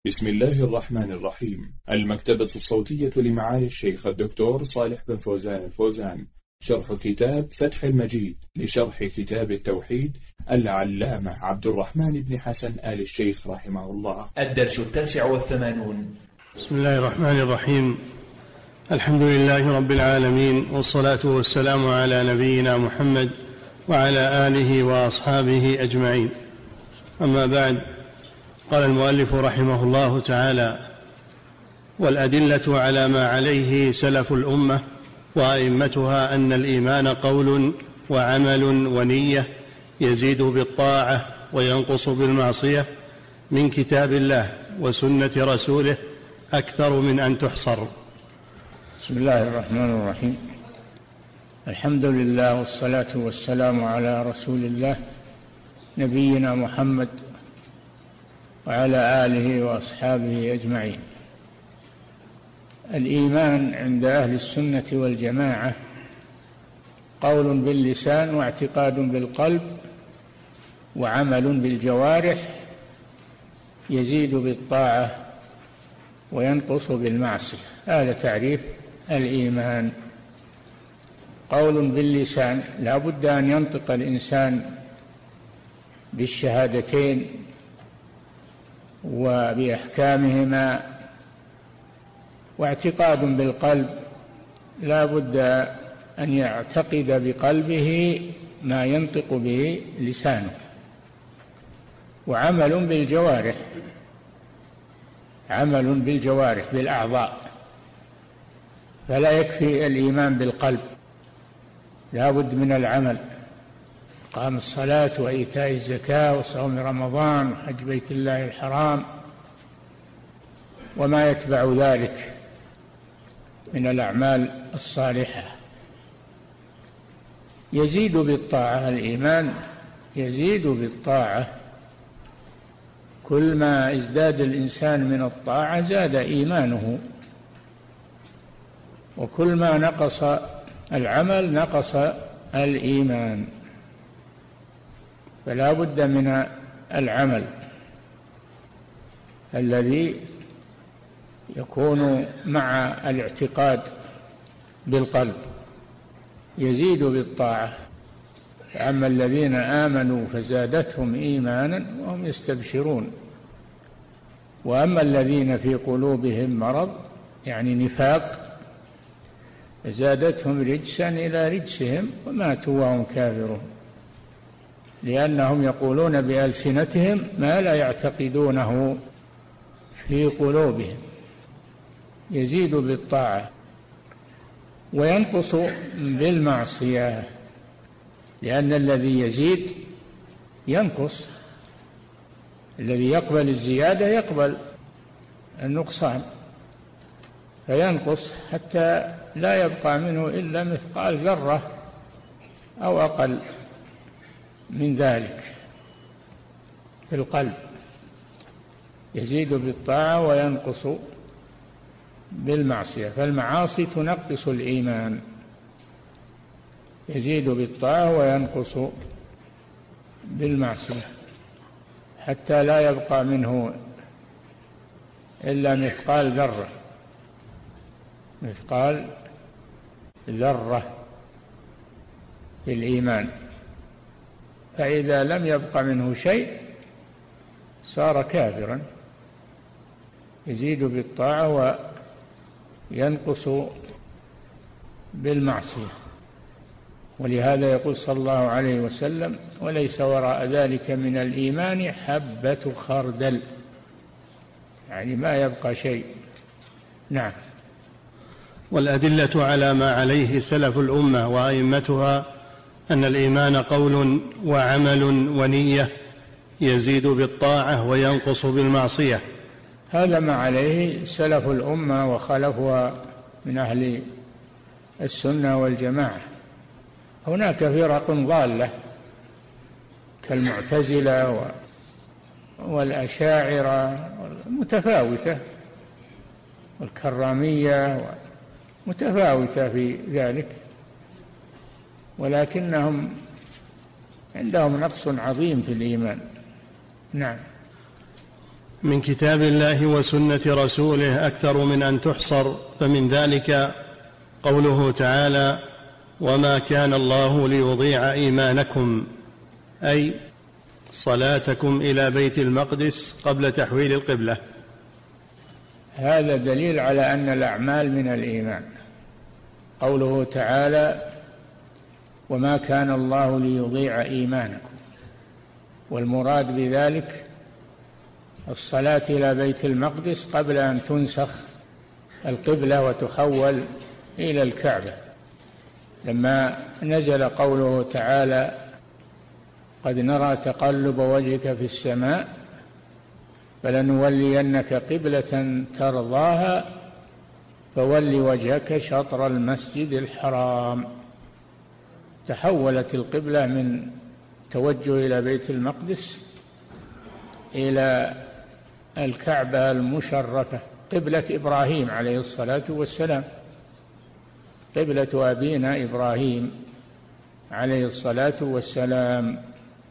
بسم الله الرحمن الرحيم. المكتبة الصوتية لمعالي الشيخ الدكتور صالح بن فوزان الفوزان، شرح كتاب فتح المجيد لشرح كتاب التوحيد العلامة عبد الرحمن بن حسن آل الشيخ رحمه الله. الدرس 89. بسم الله الرحمن الرحيم. الحمد لله رب العالمين، والصلاة والسلام على نبينا محمد وعلى آله وأصحابه أجمعين. أما بعد، قال المؤلف رحمه الله تعالى: والأدلة على ما عليه سلف الأمة وأئمتها أن الإيمان قول وعمل ونية يزيد بالطاعة وينقص بالمعصية من كتاب الله وسنة رسوله أكثر من أن تحصر. بسم الله الرحمن الرحيم. الحمد لله والصلاة والسلام على رسول الله نبينا محمد وعلى آله وأصحابه أجمعين. الإيمان عند أهل السنة والجماعة قول باللسان واعتقاد بالقلب وعمل بالجوارح يزيد بالطاعة وينقص بالمعصية. هذا تعريف الإيمان. قول باللسان، لا بد أن ينطق الإنسان بالشهادتين وبأحكامهما، واعتقاد بالقلب، لا بد أن يعتقد بقلبه ما ينطق به لسانه، وعمل بالجوارح، عمل بالجوارح بالأعضاء. فلا يكفي الإيمان بالقلب، لا بد من العمل، إقام الصلاة وإيتاء الزكاة وصوم رمضان وحج بيت الله الحرام وما يتبع ذلك من الأعمال الصالحة. يزيد بالطاعة، الإيمان يزيد بالطاعة، كل ما ازداد الإنسان من الطاعة زاد إيمانه، وكل ما نقص العمل نقص الإيمان. فلا بد من العمل الذي يكون مع الاعتقاد بالقلب يزيد بالطاعة. أما الذين آمنوا فزادتهم إيمانا وهم يستبشرون، وأما الذين في قلوبهم مرض يعني نفاق فزادتهم رجسا إلى رجسهم وماتوا وهم كافرون، لأنهم يقولون بألسنتهم ما لا يعتقدونه في قلوبهم. يزيد بالطاعة وينقص بالمعصية، لأن الذي يزيد ينقص، الذي يقبل الزيادة يقبل النقصان، فينقص حتى لا يبقى منه إلا مثقال ذرة أو أقل من ذلك في القلب. يزيد بالطاعة وينقص بالمعصية، فالمعاصي تنقص الإيمان. يزيد بالطاعة وينقص بالمعصية حتى لا يبقى منه إلا مثقال ذرة، مثقال ذرة في الإيمان. فإذا لم يبق منه شيء صار كافرا. يزيد بالطاعة وينقص بالمعصية. ولهذا يقول صلى الله عليه وسلم: وليس وراء ذلك من الإيمان حبة خردل، يعني ما يبقى شيء. نعم. والأدلة على ما عليه سلف الأمة وأئمتها أن الإيمان قول وعمل ونية يزيد بالطاعة وينقص بالمعصية. هذا ما عليه سلف الأمة وخلفها من أهل السنة والجماعة. هناك فرق ضالة كالمعتزلة والأشاعرة متفاوتة، والكرامية متفاوتة في ذلك، ولكنهم عندهم نقص عظيم في الإيمان. نعم. من كتاب الله وسنة رسوله أكثر من أن تحصر، فمن ذلك قوله تعالى: وما كان الله ليضيع إيمانكم، أي صلاتكم إلى بيت المقدس قبل تحويل القبلة. هذا دليل على أن الأعمال من الإيمان. قوله تعالى: وما كان الله ليضيع إيمانكم، والمراد بذلك الصلاة إلى بيت المقدس قبل أن تنسخ القبلة وتحول إلى الكعبة. لما نزل قوله تعالى: قد نرى تقلب وجهك في السماء فلنولينك قبلة ترضاها فول وجهك شطر المسجد الحرام. تحولت القبلة من توجه إلى بيت المقدس إلى الكعبة المشرفة، قبلة إبراهيم عليه الصلاة والسلام، قبلة أبينا إبراهيم عليه الصلاة والسلام.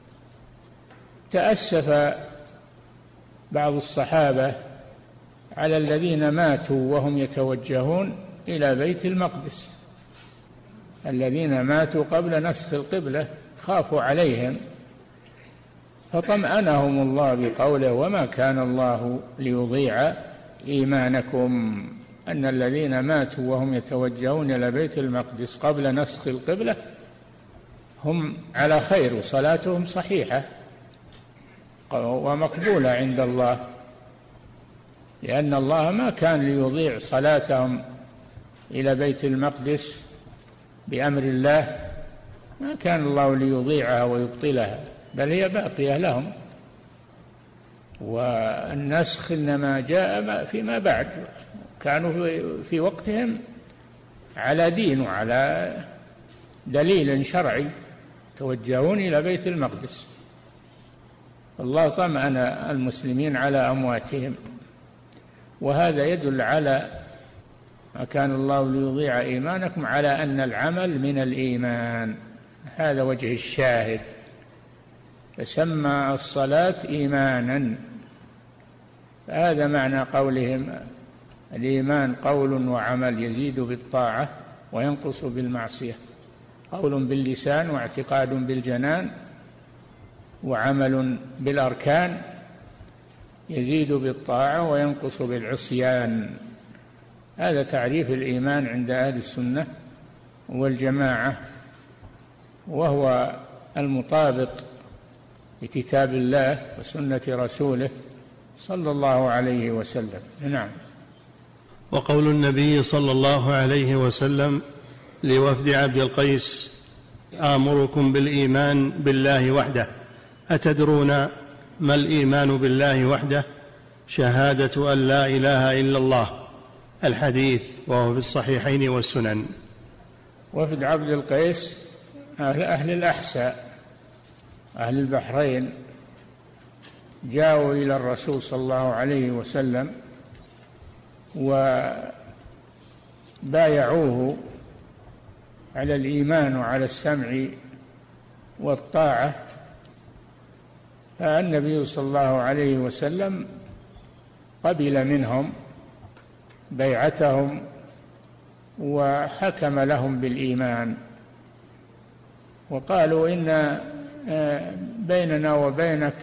تأسف بعض الصحابة على الذين ماتوا وهم يتوجهون إلى بيت المقدس، الذين ماتوا قبل نسخ القبلة، خافوا عليهم فطمأنهم الله بقوله: وما كان الله ليضيع إيمانكم، أن الذين ماتوا وهم يتوجهون إلى بيت المقدس قبل نسخ القبلة هم على خير وصلاتهم صحيحة ومقبولة عند الله، لأن الله ما كان ليضيع صلاتهم إلى بيت المقدس بأمر الله، ما كان الله ليضيعها ويبطلها، بل هي باقية لهم. والنسخ إنما جاء فيما بعد، كانوا في وقتهم على دين وعلى دليل شرعي توجهون إلى بيت المقدس. الله طمأن المسلمين على أمواتهم، وهذا يدل على ما كان الله ليضيع إيمانكم، على أن العمل من الإيمان. هذا وجه الشاهد، فسمى الصلاة إيمانا. هذا معنى قولهم: الإيمان قول وعمل، يزيد بالطاعة وينقص بالمعصية. قول باللسان واعتقاد بالجنان وعمل بالأركان، يزيد بالطاعة وينقص بالعصيان. هذا تعريف الإيمان عند أهل السنة والجماعة، وهو المطابق لكتاب الله وسنة رسوله صلى الله عليه وسلم. نعم. وقول النبي صلى الله عليه وسلم لوفد عبد القيس: آمركم بالإيمان بالله وحده، أتدرون ما الإيمان بالله وحده؟ شهادة أن لا إله إلا الله. الحديث وهو في الصحيحين والسنن. وفد عبد القيس أهل الأحساء، أهل البحرين، جاءوا إلى الرسول صلى الله عليه وسلم وبايعوه على الإيمان وعلى السمع والطاعة، فالنبي صلى الله عليه وسلم قبل منهم بيعتهم وحكم لهم بالإيمان، وقالوا: إن بيننا وبينك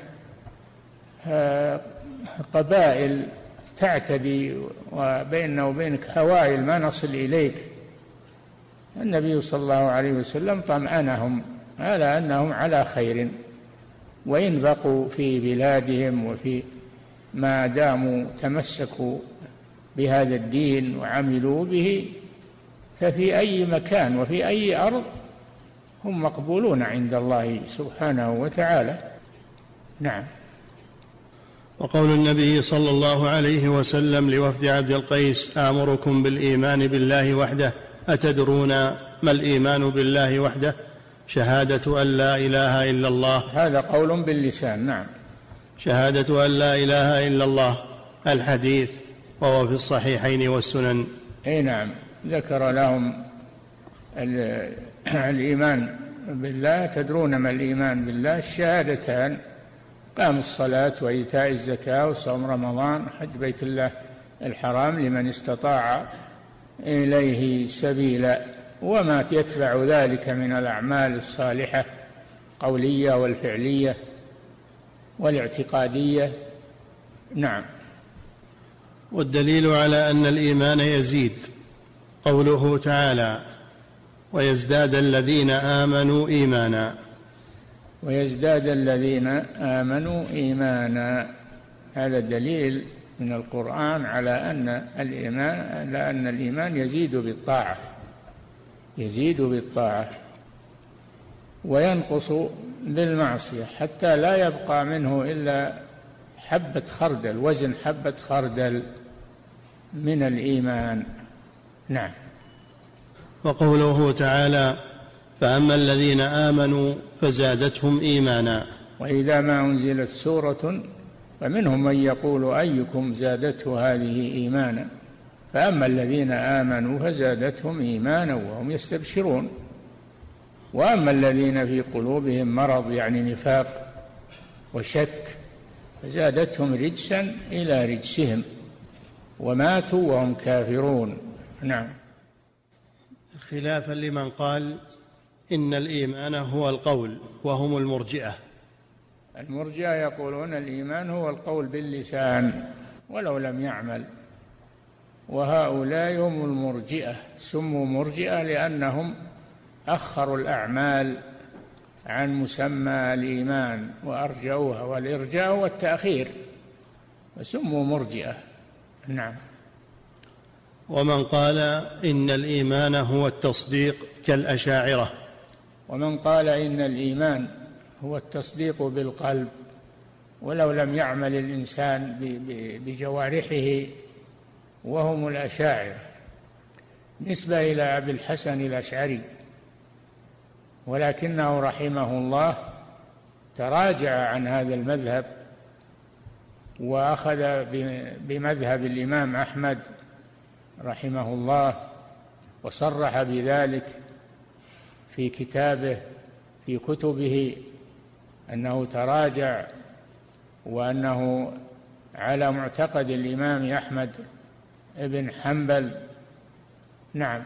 قبائل تعتدي، وبيننا وبينك حوائل ما نصل إليك. النبي صلى الله عليه وسلم طمأنهم على أنهم على خير، وإن بقوا في بلادهم وفي ما داموا تمسكوا بهذا الدين وعملوا به، ففي أي مكان وفي أي أرض هم مقبولون عند الله سبحانه وتعالى. نعم. وقول النبي صلى الله عليه وسلم لوفد عبد القيس: آمركم بالإيمان بالله وحده، أتدرون ما الإيمان بالله وحده؟ شهادة أن لا إله إلا الله. هذا قول باللسان. نعم. شهادة أن لا إله إلا الله. الحديث وهو في الصحيحين والسنن. أي نعم. ذكر لهم الإيمان بالله. تدرون ما الإيمان بالله؟ الشهادتان إقام الصلاة وإيتاء الزكاة وصوم رمضان حج بيت الله الحرام لمن استطاع إليه سبيلا، وما يتبع ذلك من الأعمال الصالحة قولية والفعلية والاعتقادية. نعم. والدليل على أن الإيمان يزيد قوله تعالى: ويزداد الذين آمنوا إيمانا. ويزداد الذين آمنوا إيمانا، هذا دليل من القرآن على أن الإيمان يزيد بالطاعة، يزيد بالطاعة وينقص بالمعصية، حتى لا يبقى منه إلا حبة خردل، وزن حبة خردل من الإيمان. نعم. وقوله تعالى: فأما الذين آمنوا فزادتهم إيمانا. وإذا ما أنزلت سورة فمنهم من يقول أيكم زادته هذه إيمانا، فأما الذين آمنوا فزادتهم إيمانا وهم يستبشرون، وأما الذين في قلوبهم مرض يعني نفاق وشك فزادتهم رجسا إلى رجسهم وماتوا وهم كافرون. نعم. خلافا لمن قال إن الإيمان هو القول، وهم المرجئة. المرجئة يقولون الإيمان هو القول باللسان ولو لم يعمل، وهؤلاء هم المرجئة، سموا مرجئة لأنهم أخروا الأعمال عن مسمى الإيمان وأرجعوها، والإرجاء والتأخير، فسموا مرجئة. نعم. ومن قال إن الإيمان هو التصديق كالأشاعرة. ومن قال إن الإيمان هو التصديق بالقلب ولو لم يعمل الإنسان بجوارحه، وهم الأشاعرة، نسبة إلى أبي الحسن الأشعري، ولكنه رحمه الله تراجع عن هذا المذهب وأخذ بمذهب الإمام أحمد رحمه الله، وصرح بذلك في كتابه في كتبه أنه تراجع وأنه على معتقد الإمام أحمد بن حنبل. نعم.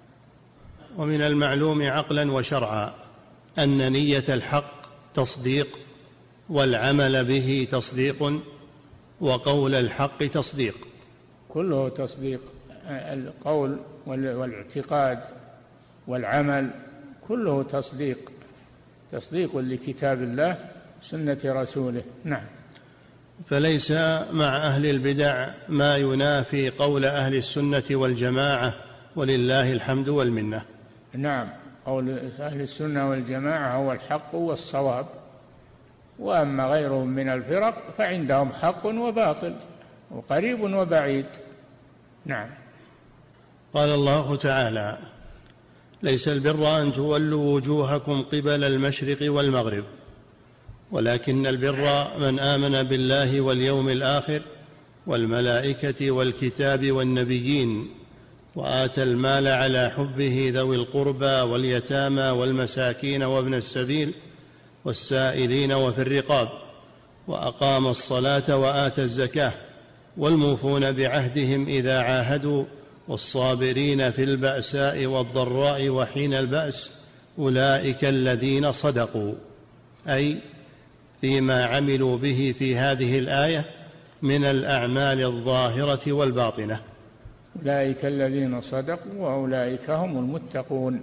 ومن المعلوم عقلا وشرعا أن نية الحق تصديق، والعمل به تصديق، وقول الحق تصديق. كله تصديق، القول والاعتقاد والعمل كله تصديق، تصديق لكتاب الله سنة رسوله. نعم. فليس مع أهل البدع ما ينافي قول أهل السنة والجماعة، ولله الحمد والمنة. نعم. قول أهل السنة والجماعة هو الحق والصواب، وأما غيرهم من الفرق فعندهم حق وباطل وقريب وبعيد. نعم. قال الله تعالى: ليس البر أن تولوا وجوهكم قبل المشرق والمغرب، ولكن البر من آمن بالله واليوم الآخر والملائكة والكتاب والنبيين، وآتى المال على حبه ذوي القربى واليتامى والمساكين وابن السبيل والسائلين وفي الرقاب، وأقام الصلاة وآتى الزكاة، والموفون بعهدهم إذا عاهدوا، والصابرين في البأساء والضراء وحين البأس، أولئك الذين صدقوا، أي فيما عملوا به في هذه الآية من الأعمال الظاهرة والباطنة. أولئك الذين صدقوا وأولئك هم المتقون.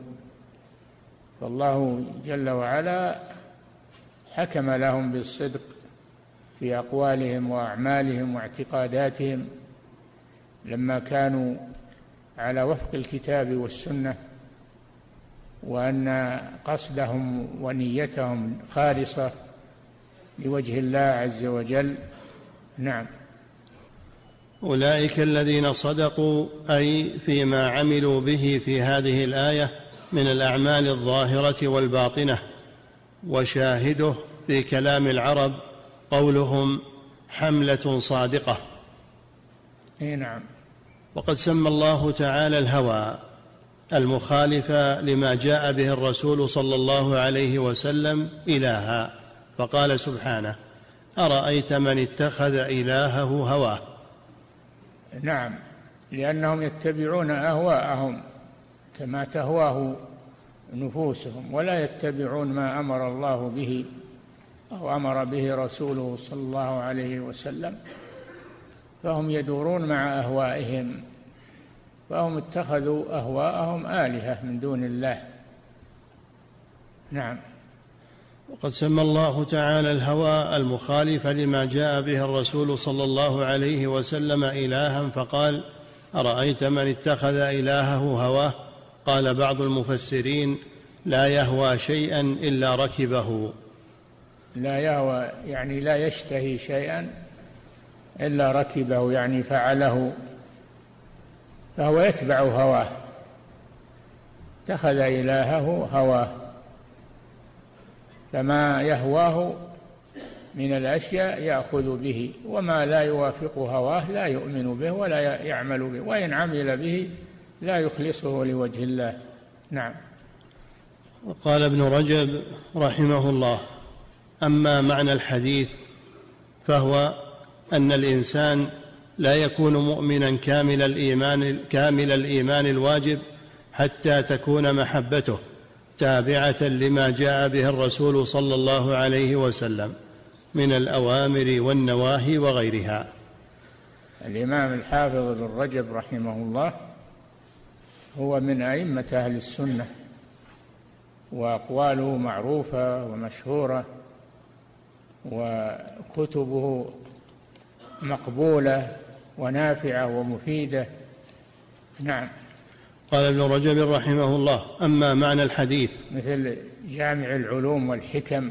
فالله جل وعلا حكم لهم بالصدق في أقوالهم وأعمالهم واعتقاداتهم لما كانوا على وفق الكتاب والسنة، وأن قصدهم ونيتهم خالصة لوجه الله عز وجل. نعم. أولئك الذين صدقوا، أي فيما عملوا به في هذه الآية من الأعمال الظاهرة والباطنة. وشاهده في كلام العرب قولهم حملة صادقة. نعم. وقد سمى الله تعالى الهوى المخالف لما جاء به الرسول صلى الله عليه وسلم إلها، فقال سبحانه: أرأيت من اتخذ إلهه هواه. نعم، لأنهم يتبعون أهواءهم كما تهواه نفوسهم، ولا يتبعون ما أمر الله به أو أمر به رسوله صلى الله عليه وسلم، فهم يدورون مع أهوائهم، فهم اتخذوا أهواءهم آلهة من دون الله. نعم. وقد سمى الله تعالى الهوى المخالف لما جاء به الرسول صلى الله عليه وسلم إلها، فقال: أرأيت من اتخذ إلهه هواه. قال بعض المفسرين: لا يهوى شيئا إلا ركبه. لا يهوى يعني لا يشتهي شيئا إلا ركبه، يعني فعله، فهو يتبع هواه، اتخذ إلهه هواه، فما يهواه من الأشياء يأخذ به، وما لا يوافق هواه لا يؤمن به ولا يعمل به، وإن عمل به لا يخلصه لوجه الله. نعم. قال ابن رجب رحمه الله: أما معنى الحديث فهو أن الإنسان لا يكون مؤمنا كامل الإيمان الواجب حتى تكون محبته تابعة لما جاء به الرسول صلى الله عليه وسلم من الأوامر والنواهي وغيرها. الإمام الحافظ ابن رجب رحمه الله هو من أئمة أهل السنة، وأقواله معروفة ومشهورة، وكتبه مقبولة ونافعة ومفيدة. نعم. قال ابن رجب رحمه الله: أما معنى الحديث، مثل جامع العلوم والحكم،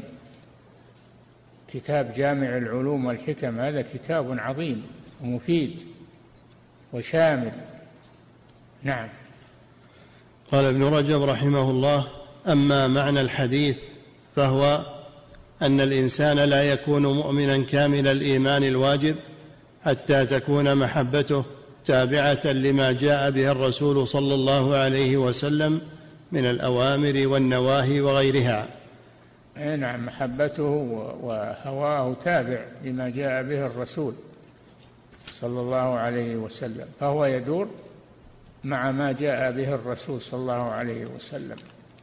كتاب جامع العلوم والحكم هذا كتاب عظيم ومفيد وشامل. نعم. قال ابن رجب رحمه الله: أما معنى الحديث فهو أن الإنسان لا يكون مؤمنا كامل الإيمان الواجب حتى تكون محبته تابعة لما جاء به الرسول صلى الله عليه وسلم من الأوامر والنواهي وغيرها. نعم، محبته وهواه تابع لما جاء به الرسول صلى الله عليه وسلم، فهو يدور مع ما جاء به الرسول صلى الله عليه وسلم،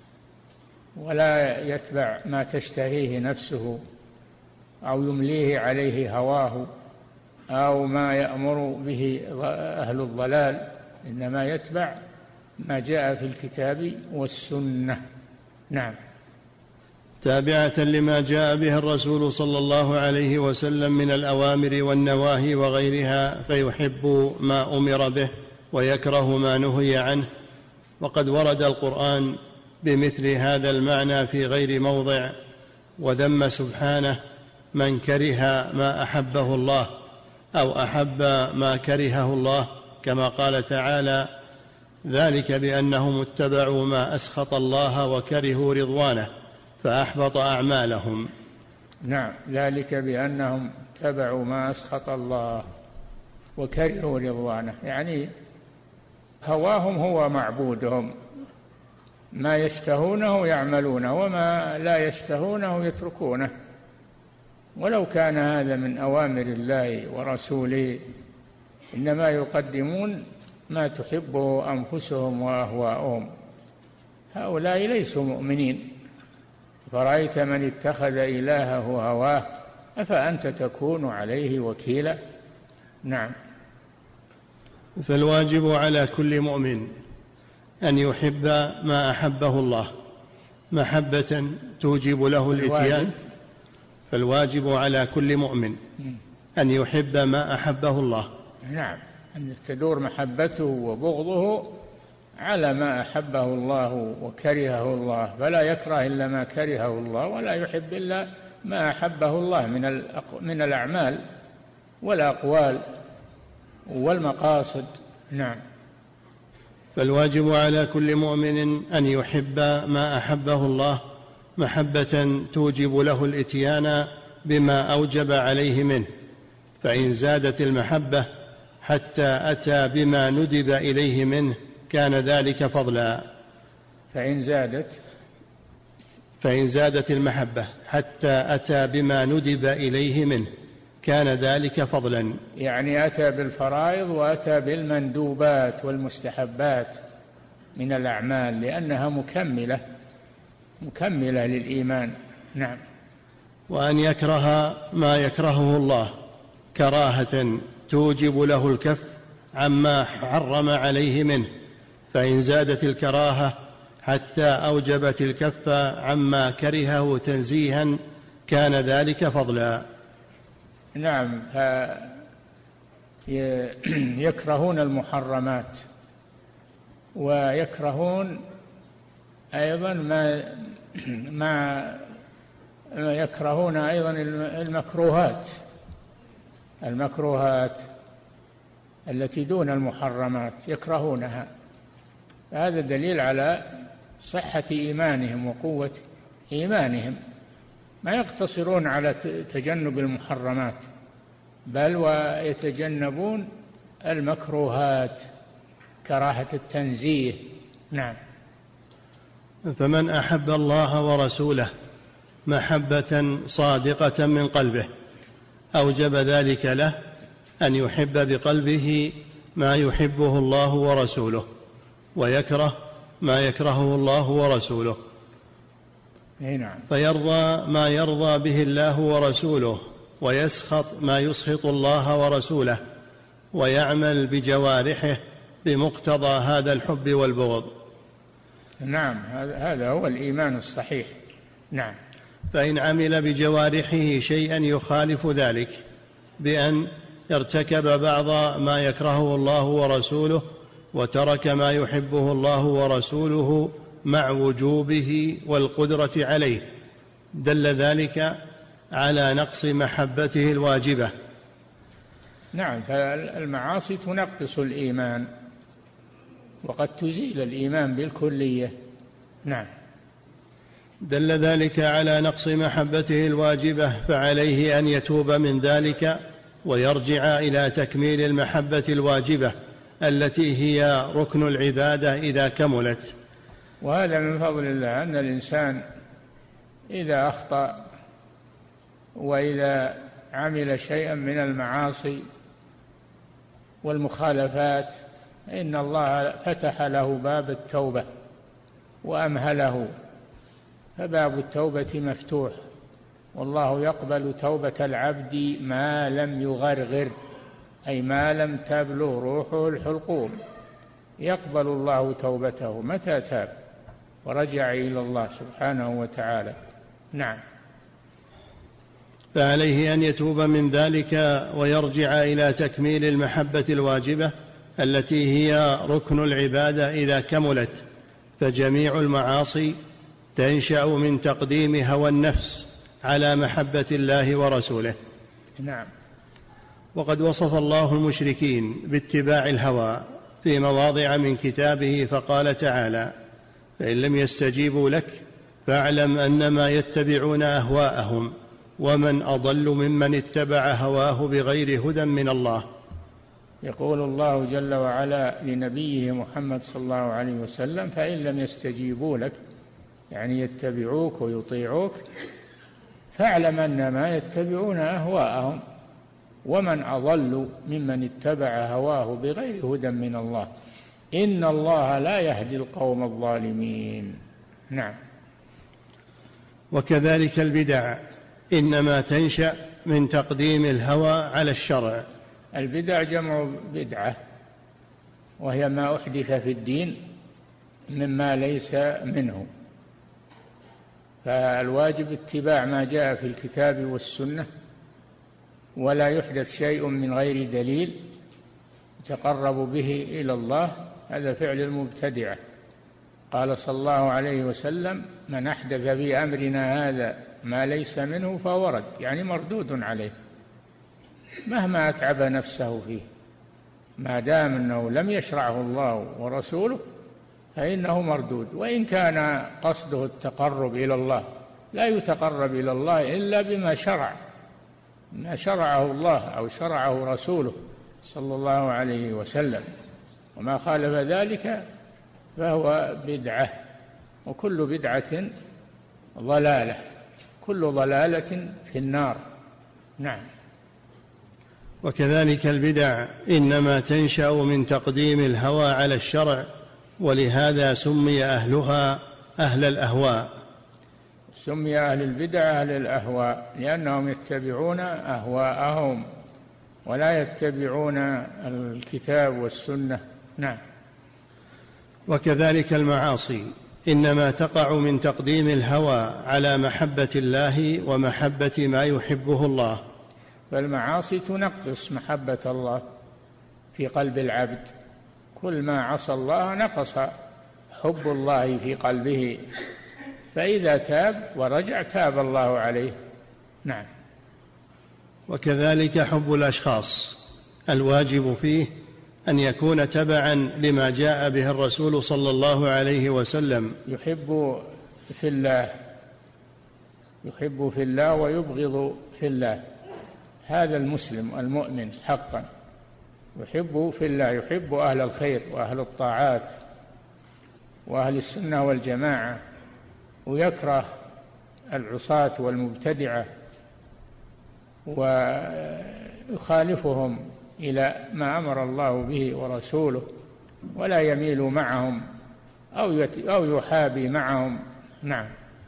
ولا يتبع ما تشتهيه نفسه أو يمليه عليه هواه أو ما يأمر به أهل الضلال، إنما يتبع ما جاء في الكتاب والسنة. نعم. تابعة لما جاء به الرسول صلى الله عليه وسلم من الأوامر والنواهي وغيرها، فيحب ما أمر به ويكره ما نهي عنه. وقد ورد القرآن بمثل هذا المعنى في غير موضع، وذم سبحانه من كره ما أحبه الله أو أحب ما كرهه الله، كما قال تعالى: ذلك بأنهم اتبعوا ما أسخط الله وكرهوا رضوانه فأحبط أعمالهم. نعم، ذلك بأنهم اتبعوا ما أسخط الله وكرهوا رضوانه، يعني هواهم هو معبودهم، ما يشتهونه يعملونه وما لا يشتهونه يتركونه، ولو كان هذا من أوامر الله ورسوله، إنما يقدمون ما تحبه أنفسهم وأهواؤهم. هؤلاء ليسوا مؤمنين. فرأيت من اتخذ إلهه هواه أفأنت تكون عليه وكيلا. نعم. فالواجب على كل مؤمن أن يحب ما أحبه الله محبة توجب له الإتيان. فالواجب على كل مؤمن أن يحب ما أحبه الله. نعم، أن تدور محبته وبغضه على ما أحبه الله وكرهه الله، فلا يكره إلا ما كرهه الله، ولا يحب إلا ما أحبه الله من الأعمال والأقوال والمقاصد. نعم. فالواجب على كل مؤمن أن يحب ما أحبه الله محبة توجب له الإتيان بما أوجب عليه منه، فإن زادت المحبة حتى أتى بما ندب إليه منه كان ذلك فضلا. فإن زادت فإن زادت المحبة حتى أتى بما ندب إليه منه كان ذلك فضلا. يعني أتى بالفرائض وأتى بالمندوبات والمستحبات من الأعمال لأنها مكملة للإيمان. نعم. وأن يكره ما يكرهه الله كراهة توجب له الكف عما حرم عليه منه، فإن زادت الكراهة حتى أوجبت الكف عما كرهه تنزيها كان ذلك فضلا. نعم. يكرهون المحرمات ويكرهون أيضا ما يكرهون أيضا المكروهات التي دون المحرمات يكرهونها. هذا دليل على صحة إيمانهم وقوة إيمانهم، ما يقتصرون على تجنب المحرمات بل ويتجنبون المكروهات كراهة التنزيه. نعم. فمن أحب الله ورسوله محبة صادقة من قلبه أوجب ذلك له أن يحب بقلبه ما يحبه الله ورسوله ويكره ما يكرهه الله ورسوله. نعم. فيرضى ما يرضى به الله ورسوله ويسخط ما يسخط الله ورسوله ويعمل بجوارحه بمقتضى هذا الحب والبغض. نعم. هذا هو الإيمان الصحيح. نعم. فإن عمل بجوارحه شيئا يخالف ذلك بأن ارتكب بعض ما يكرهه الله ورسوله وترك ما يحبه الله ورسوله مع وجوبه والقدرة عليه دل ذلك على نقص محبته الواجبة. نعم. فالمعاصي تنقص الإيمان وقد تزيل الإيمان بالكلية. نعم. دل ذلك على نقص محبته الواجبة فعليه أن يتوب من ذلك ويرجع إلى تكميل المحبة الواجبة التي هي ركن العبادة إذا كملت. وهذا من فضل الله أن الإنسان إذا أخطأ وإذا عمل شيئا من المعاصي والمخالفات إن الله فتح له باب التوبة وأمهله، فباب التوبة مفتوح، والله يقبل توبة العبد ما لم يغرغر، أي ما لم تبلغ روحه الحلقوم. يقبل الله توبته متى تاب ورجع إلى الله سبحانه وتعالى. نعم. فعليه أن يتوب من ذلك ويرجع إلى تكميل المحبة الواجبة التي هي ركن العبادة إذا كملت، فجميع المعاصي تنشأ من تقديم هوى النفس على محبة الله ورسوله. نعم. وقد وصف الله المشركين باتباع الهوى في مواضع من كتابه فقال تعالى: فإن لم يستجيبوا لك فاعلم أنما يتبعون أهواءهم ومن أضل ممن اتبع هواه بغير هدى من الله. يقول الله جل وعلا لنبيه محمد صلى الله عليه وسلم: فإن لم يستجيبوا لك، يعني يتبعوك ويطيعوك، فاعلم أنما يتبعون أهواءهم ومن أضل ممن اتبع هواه بغير هدى من الله إن الله لا يهدي القوم الظالمين. نعم. وكذلك البدع إنما تنشأ من تقديم الهوى على الشرع. البدع جمع بدعة، وهي ما أحدث في الدين مما ليس منه، فالواجب اتباع ما جاء في الكتاب والسنة، ولا يحدث شيء من غير دليل يتقرب به إلى الله، هذا فعل المبتدعة. قال صلى الله عليه وسلم: من أحدث في أمرنا هذا ما ليس منه فهو رد، يعني مردود عليه مهما أتعب نفسه فيه، ما دام أنه لم يشرعه الله ورسوله فإنه مردود. وإن كان قصده التقرب إلى الله، لا يتقرب إلى الله إلا بما ما شرعه الله أو شرعه رسوله صلى الله عليه وسلم، وما خالف ذلك فهو بدعة، وكل بدعة ضلالة، كل ضلالة في النار. نعم. وكذلك البدع إنما تنشأ من تقديم الهوى على الشرع، ولهذا سمي أهلها أهل الأهواء. سمي أهل البدع أهل الأهواء لأنهم يتبعون أهواءهم ولا يتبعون الكتاب والسنة. نعم. وكذلك المعاصي إنما تقع من تقديم الهوى على محبة الله ومحبة ما يحبه الله. فالمعاصي تنقص محبة الله في قلب العبد، كل ما عصى الله نقص حب الله في قلبه، فإذا تاب ورجع تاب الله عليه. نعم. وكذلك حب الأشخاص الواجب فيه أن يكون تبعا لما جاء به الرسول صلى الله عليه وسلم. يحب في الله، يحب في الله ويبغض في الله. هذا المسلم المؤمن حقا يحب في الله، يحب أهل الخير وأهل الطاعات وأهل السنة والجماعة، ويكره العصاة والمبتدعة ويخالفهم إلى ما أمر الله به ورسوله، ولا يميل معهم أو يحابي معهم. نعم.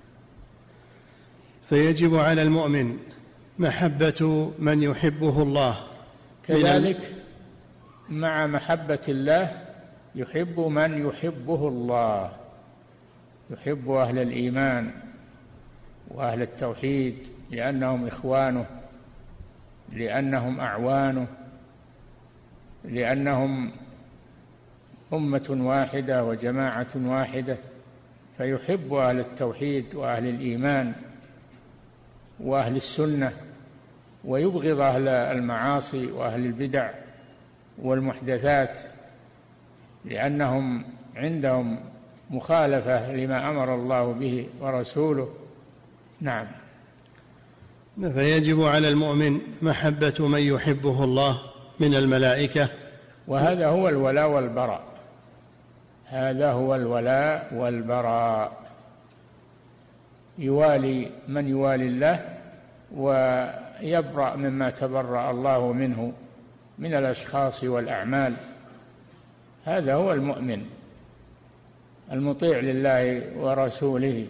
فيجب على المؤمن محبة من يحبه الله، كذلك مع محبة الله يحب من يحبه الله، يحب أهل الإيمان وأهل التوحيد لأنهم إخوانه، لأنهم أعوانه، لأنهم أمة واحدة وجماعة واحدة، فيحب أهل التوحيد وأهل الإيمان وأهل السنة، ويبغض أهل المعاصي وأهل البدع والمحدثات لأنهم عندهم مخالفة لما أمر الله به ورسوله. نعم. فيجب على المؤمن محبة من يحبه الله من الملائكة، وهذا هو الولاء والبراء، هذا هو الولاء والبراء، يوالي من يوالي الله ويبرأ مما تبرأ الله منه من الأشخاص والأعمال. هذا هو المؤمن المطيع لله ورسوله.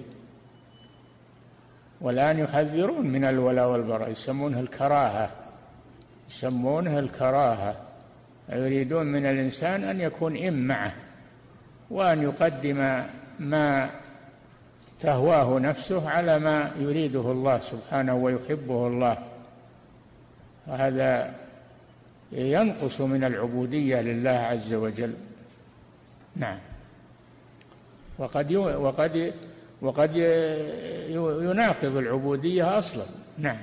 والآن يحذرون من الولاء والبراء، يسمونها الكراهة، يريدون من الإنسان أن يكون معه وأن يقدم ما تهواه نفسه على ما يريده الله سبحانه ويحبه الله، وهذا ينقص من العبودية لله عز وجل. نعم. وقد يناقض العبودية أصلا. نعم.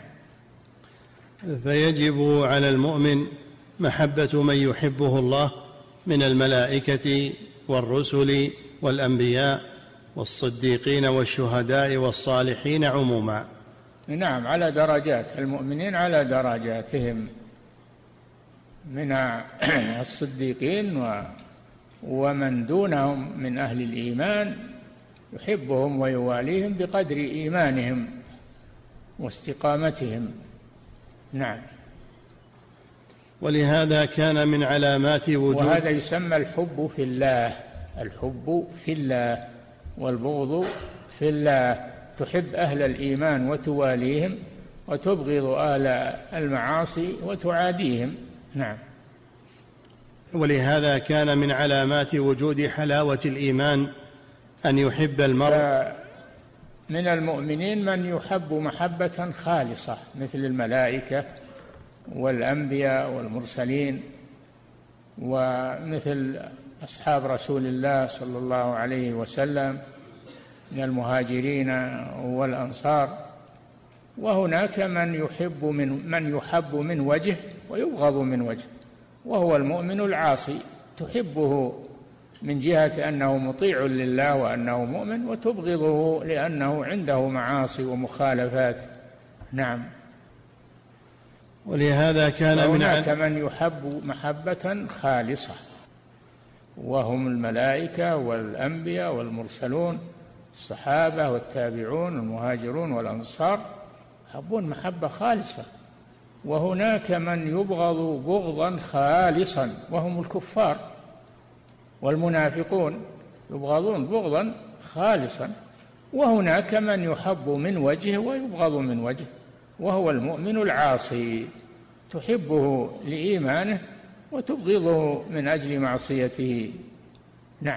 فيجب على المؤمن محبة من يحبه الله من الملائكة والرسل والأنبياء والصديقين والشهداء والصالحين عموما. نعم، على درجات، المؤمنين على درجاتهم، من الصديقين ومن دونهم من أهل الإيمان يحبهم ويواليهم بقدر إيمانهم واستقامتهم. نعم. ولهذا كان من علامات وجود، وهذا يسمى الحب في الله، الحب في الله والبغض في الله، تحب أهل الإيمان وتواليهم، وتبغض أهل المعاصي وتعاديهم. نعم. ولهذا كان من علامات وجود حلاوة الإيمان أن يحب المرء. من المؤمنين من يحب محبة خالصة مثل الملائكة والأنبياء والمرسلين، ومثل أصحاب رسول الله صلى الله عليه وسلم من المهاجرين والأنصار. وهناك من يحب من وجه ويبغض من وجه، وهو المؤمن العاصي، تحبه من جهة أنه مطيع لله وأنه مؤمن، وتبغضه لأنه عنده معاصي ومخالفات. نعم. ولهذا كان هناك من يحب محبة خالصة، وهم الملائكة والأنبياء والمرسلون الصحابة والتابعون والمهاجرون والأنصار يحبون محبة خالصة، وهناك من يبغض بغضا خالصا وهم الكفار والمنافقون، يبغضون بغضا خالصا، وهناك من يحب من وجه ويبغض من وجه وهو المؤمن العاصي، تحبه لإيمانه وتبغضه من أجل معصيته. نعم.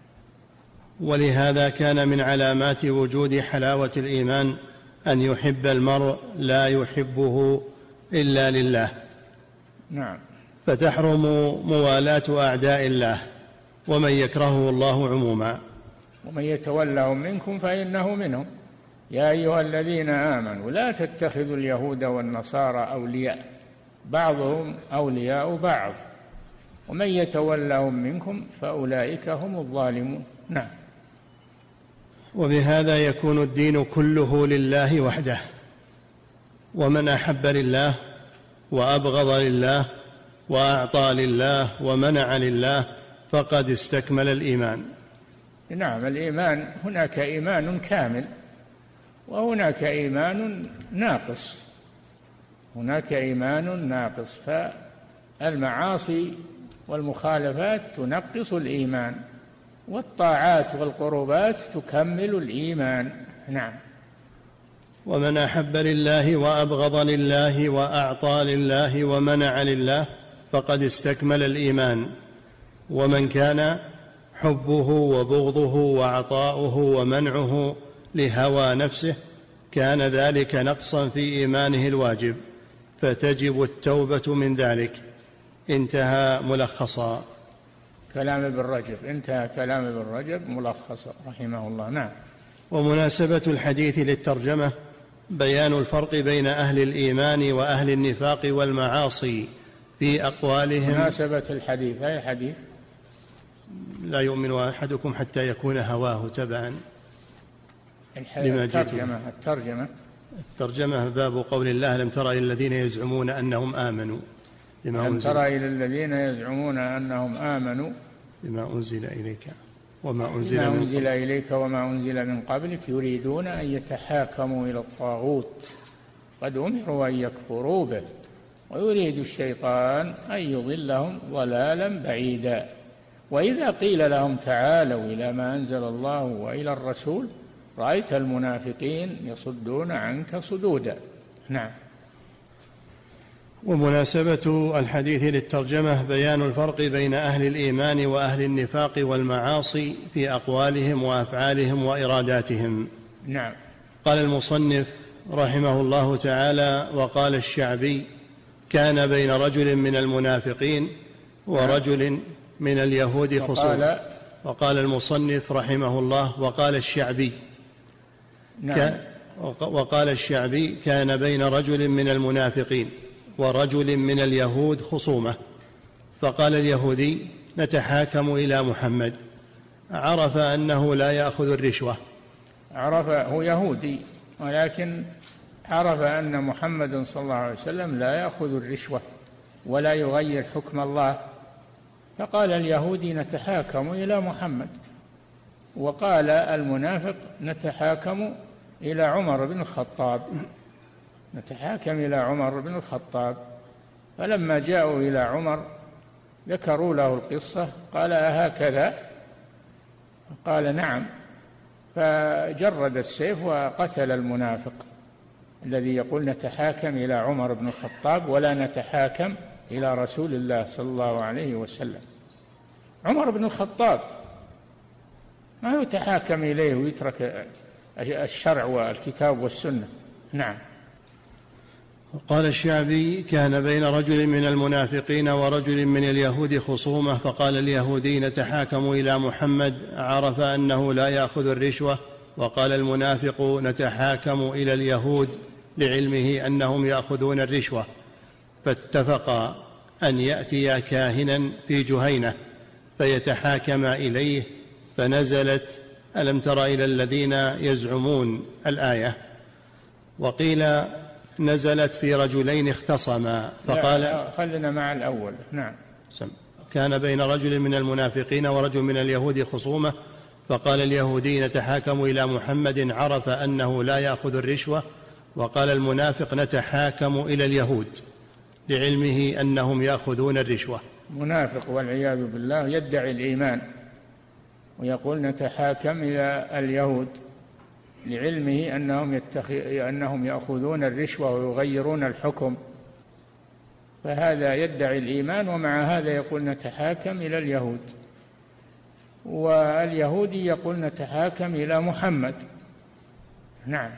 ولهذا كان من علامات وجود حلاوة الإيمان أن يحب المرء لا يحبه إلا لله. نعم. فتحرم موالاة أعداء الله ومن يكرهه الله عموما. ومن يتولهم منكم فإنه منهم. يا أيها الذين آمنوا لا تتخذوا اليهود والنصارى أولياء بعضهم أولياء بعض ومن يتولهم منكم فأولئك هم الظالمون. نعم. وبهذا يكون الدين كله لله وحده، ومن أحب لله وأبغض لله وأعطى لله ومنع لله فقد استكمل الإيمان. نعم. الإيمان هناك إيمان كامل وهناك إيمان ناقص، هناك إيمان ناقص، فالمعاصي والمخالفات تنقص الإيمان والطاعات والقربات تكمل الإيمان. نعم. ومن أحب لله وأبغض لله وأعطى لله ومنع لله فقد استكمل الإيمان. ومن كان حبه وبغضه وعطاؤه ومنعه لهوى نفسه كان ذلك نقصا في إيمانه الواجب، فتجب التوبة من ذلك. انتهى ملخصا. كلام ابن رجب. انتهى كلام ابن رجب ملخصا رحمه الله. نعم. ومناسبة الحديث للترجمة بيان الفرق بين أهل الإيمان وأهل النفاق والمعاصي في أقوالهم. مناسبة الحديث أي حديث؟ لا يؤمن أحدكم حتى يكون هواه تبعا لما جئتم. الترجمة باب قول الله لم تر إلى الذين يزعمون أنهم آمنوا لم تر إلى الذين يزعمون أنهم آمنوا بما أنزل إليك وما أنزل إليك وما أنزل من قبلك يريدون أن يتحاكموا إلى الطاغوت قد أمروا أن يكفروا به ويريد الشيطان أن يضلهم ضلالا بعيدا. وإذا قيل لهم تعالوا إلى ما أنزل الله وإلى الرسول رأيت المنافقين يصدون عنك صدودا. نعم. ومناسبة الحديث للترجمة بيان الفرق بين أهل الإيمان وأهل النفاق والمعاصي في أقوالهم وأفعالهم وإراداتهم. نعم. قال المصنف رحمه الله تعالى: وقال الشعبي: كان بين رجل من المنافقين ورجل من اليهود خصومة. وقال المصنف رحمه الله: وقال الشعبي: نعم. وقال الشعبي: كان بين رجل من المنافقين ورجل من اليهود خصومة، فقال اليهودي: نتحاكم إلى محمد. عرف أنه لا يأخذ الرشوة. عرف، هو يهودي ولكن عرف أن محمد صلى الله عليه وسلم لا يأخذ الرشوة ولا يغير حكم الله، فقال اليهودي: نتحاكم إلى محمد. وقال المنافق: نتحاكم إلى عمر بن الخطاب، نتحاكم إلى عمر بن الخطاب. فلما جاءوا إلى عمر ذكروا له القصة قال: أهكذا؟ قال: نعم. فجرد السيف وقتل المنافق الذي يقول نتحاكم إلى عمر بن الخطاب ولا نتحاكم إلى رسول الله صلى الله عليه وسلم. عمر بن الخطاب ما يتحاكم إليه ويترك الشرع والكتاب والسنة. نعم. قال الشعبي: كان بين رجل من المنافقين ورجل من اليهود خصومة، فقال اليهودي: نتحاكم إلى محمد. عرف أنه لا يأخذ الرشوة. وقال المنافق: نتحاكم إلى اليهود، لعلمه أنهم يأخذون الرشوة. فاتفقا أن يأتي كاهنا في جهينة فيتحاكم إليه، فنزلت: ألم تر إلى الذين يزعمون الآية. وقيل نزلت في رجلين اختصما فقال. خلنا مع الأول. نعم. كان بين رجل من المنافقين ورجل من اليهود خصومة، فقال اليهودي نتحاكم إلى محمد عرف أنه لا يأخذ الرشوة، وقال المنافق نتحاكم إلى اليهود لعلمه أنهم يأخذون الرشوة. منافق والعياذ بالله يدعي الإيمان ويقول نتحاكم إلى اليهود لعلمه أنهم يأخذون الرشوة ويغيرون الحكم، فهذا يدعي الإيمان ومع هذا يقول نتحاكم إلى اليهود، واليهودي يقول نتحاكم إلى محمد. نعم.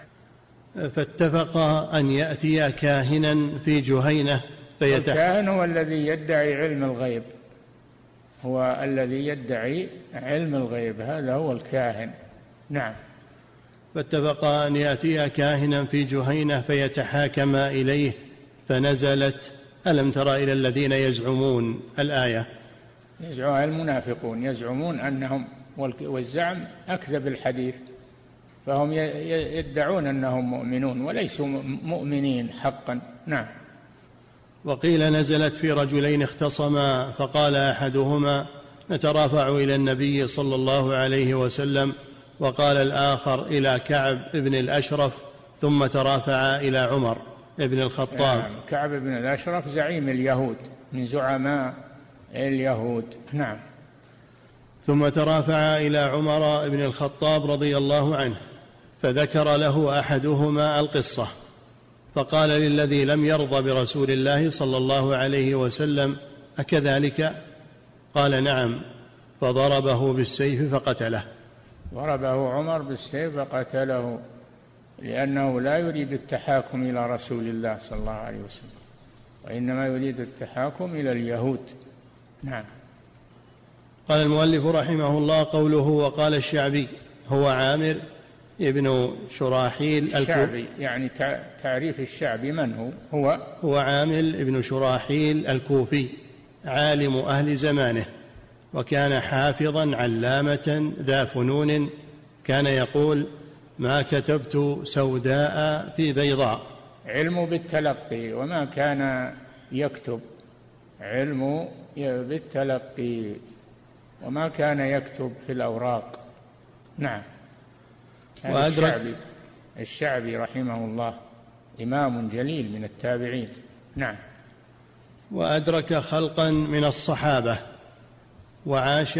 فاتفقا أن يأتيا كاهنا في جهينة الكاهن هو الذي يدعي علم الغيب، هو الذي يدعي علم الغيب، هذا هو الكاهن. نعم. فاتفقا أن يأتيا كاهنا في جهينة فيتحاكما إليه، فنزلت ألم تر إلى الذين يزعمون الآية. المنافقون يزعمون أنهم، والزعم أكذب الحديث، فهم يدعون أنهم مؤمنون وليسوا مؤمنين حقا. نعم. وقيل نزلت في رجلين اختصما فقال أحدهما نترافع إلى النبي صلى الله عليه وسلم، وقال الآخر إلى كعب بن الأشرف، ثم ترافعا إلى عمر بن الخطاب. نعم. كعب بن الأشرف زعيم اليهود من زعماء اليهود. نعم. ثم ترافعا إلى عمر بن الخطاب رضي الله عنه، فذكر له أحدهما القصة، فقال للذي لم يرضى برسول الله صلى الله عليه وسلم أكذلك؟ قال نعم، فضربه بالسيف فقتله. ضربه عمر بالسيف فقتله، لأنه لا يريد التحاكم إلى رسول الله صلى الله عليه وسلم، وإنما يريد التحاكم إلى اليهود. نعم. قال المؤلف رحمه الله قوله وقال الشعبي هو عامر ابن شراحيل الشعبي، يعني تعريف الشعبي من هو عامر ابن شراحيل الكوفي، عالم أهل زمانه، وكان حافظا علامة ذا فنون، كان يقول ما كتبت سوداء في بيضاء. علم بالتلقي وما كان يكتب، علم بالتلقي وما كان يكتب في الأوراق. نعم. الشعبي رحمه الله إمام جليل من التابعين. نعم. وأدرك خلقا من الصحابة وعاش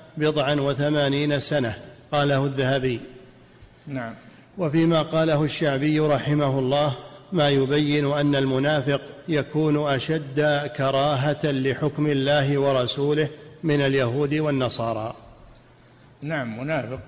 89 سنة، قاله الذهبي. نعم. وفيما قاله الشعبي رحمه الله ما يبين أن المنافق يكون أشد كراهة لحكم الله ورسوله من اليهود والنصارى. نعم. منافق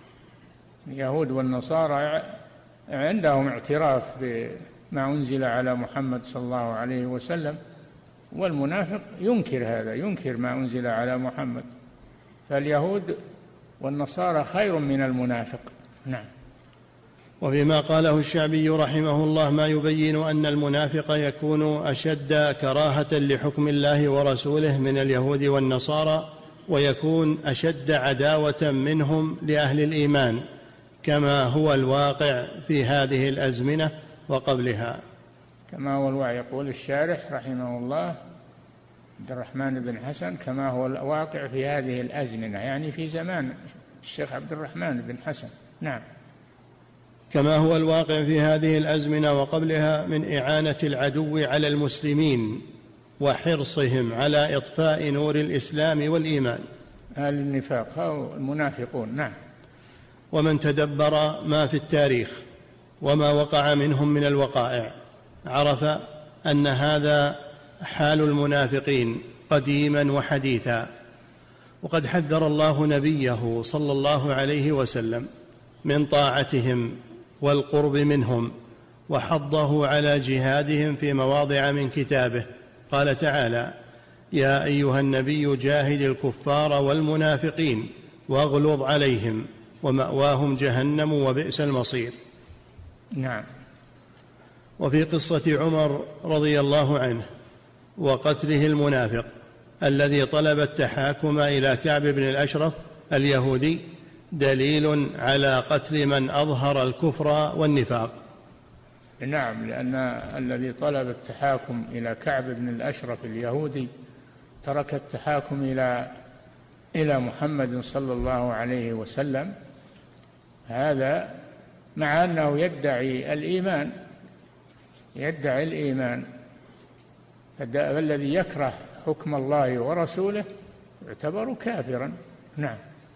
اليهود والنصارى عندهم اعتراف بما أنزل على محمد صلى الله عليه وسلم، والمنافق ينكر هذا، ينكر ما أنزل على محمد، فاليهود والنصارى خير من المنافق. نعم. وفيما قاله الشعبي رحمه الله ما يبين أن المنافق يكون أشد كراهة لحكم الله ورسوله من اليهود والنصارى، ويكون أشد عداوة منهم لأهل الإيمان، كما هو الواقع في هذه الأزمنة وقبلها. كما هو الواقع، يقول الشارح رحمه الله عبد الرحمن بن حسن، كما هو الواقع في هذه الأزمنة، يعني في زمان الشيخ عبد الرحمن بن حسن. نعم. كما هو الواقع في هذه الأزمنة وقبلها من إعانة العدو على المسلمين وحرصهم على إطفاء نور الإسلام والإيمان. أهل النفاق أو المنافقون. نعم. ومن تدبر ما في التاريخ وما وقع منهم من الوقائع عرف أن هذا حال المنافقين قديما وحديثا، وقد حذر الله نبيه صلى الله عليه وسلم من طاعتهم والقرب منهم، وحضه على جهادهم في مواضع من كتابه. قال تعالى يا أيها النبي جاهد الكفار والمنافقين واغلظ عليهم ومأواهم جهنم وبئس المصير. نعم. وفي قصة عمر رضي الله عنه وقتله المنافق الذي طلب التحاكم إلى كعب بن الأشرف اليهودي دليل على قتل من أظهر الكفر والنفاق. نعم، لأن الذي طلب التحاكم إلى كعب بن الأشرف اليهودي ترك التحاكم إلى إلى محمد صلى الله عليه وسلم، هذا مع أنه يدعي الإيمان، فالذي يكره حكم الله ورسوله يعتبر كافرا. نعم،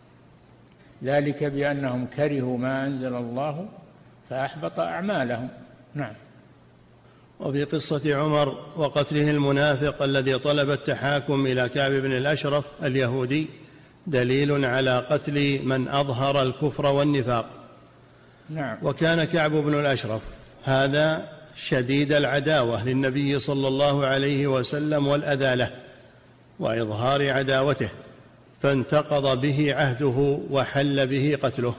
ذلك بأنهم كرهوا ما أنزل الله فأحبط أعمالهم. نعم. وفي قصة عمر وقتله المنافق الذي طلب التحاكم إلى كعب بن الأشرف اليهودي دليل على قتل من أظهر الكفر والنفاق. نعم. وكان كعب بن الأشرف هذا شديد العداوة للنبي صلى الله عليه وسلم والأذى له وإظهار عداوته، فانتقض به عهده وحل به قتله.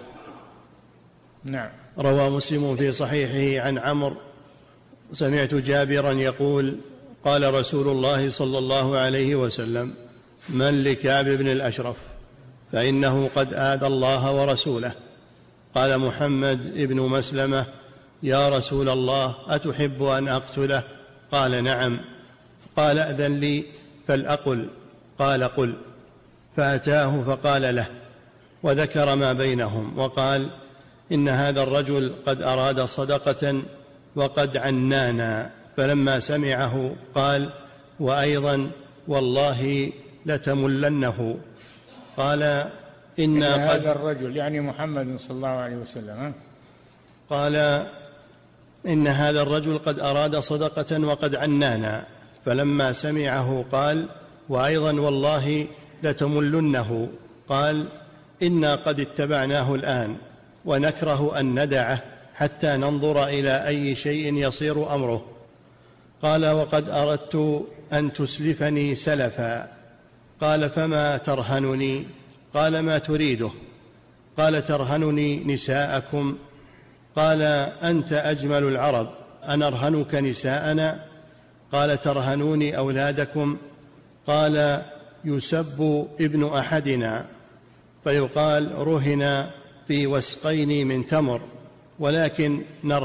نعم. روى مسلم في صحيحه عن عمرو: سمعت جابرا يقول: قال رسول الله صلى الله عليه وسلم: من لكعب بن الأشرف فإنه قد آذى الله ورسوله. قال محمد بن مسلمة: يا رسول الله، أتحب أن أقتله؟ قال: نعم. قال: أذن لي فلأقل. قال: قل. فأتاه فقال له، وذكر ما بينهم، وقال: إن هذا الرجل قد أراد صدقة وقد عنانا. فلما سمعه قال: وأيضا والله لتملنه. قال: إن هذا الرجل يعني محمد صلى الله عليه وسلم. قال: إن هذا الرجل قد أراد صدقة وقد عنانا. فلما سمعه قال: وأيضا والله لتملنه. قال: إنا قد اتبعناه الآن ونكره أن ندعه حتى ننظر إلى أي شيء يصير أمره. قال: وقد أردت أن تسلفني سلفا. قال: فما ترهنني؟ قال: ما تريده؟ قال: ترهنني نساءكم. قال: أنت أجمل العرب، أنرهنك نساءنا؟ قال: ترهنوني أولادكم. قال: يسب ابن أحدنا فيقال: رهن في وسقين من تمر، ولكن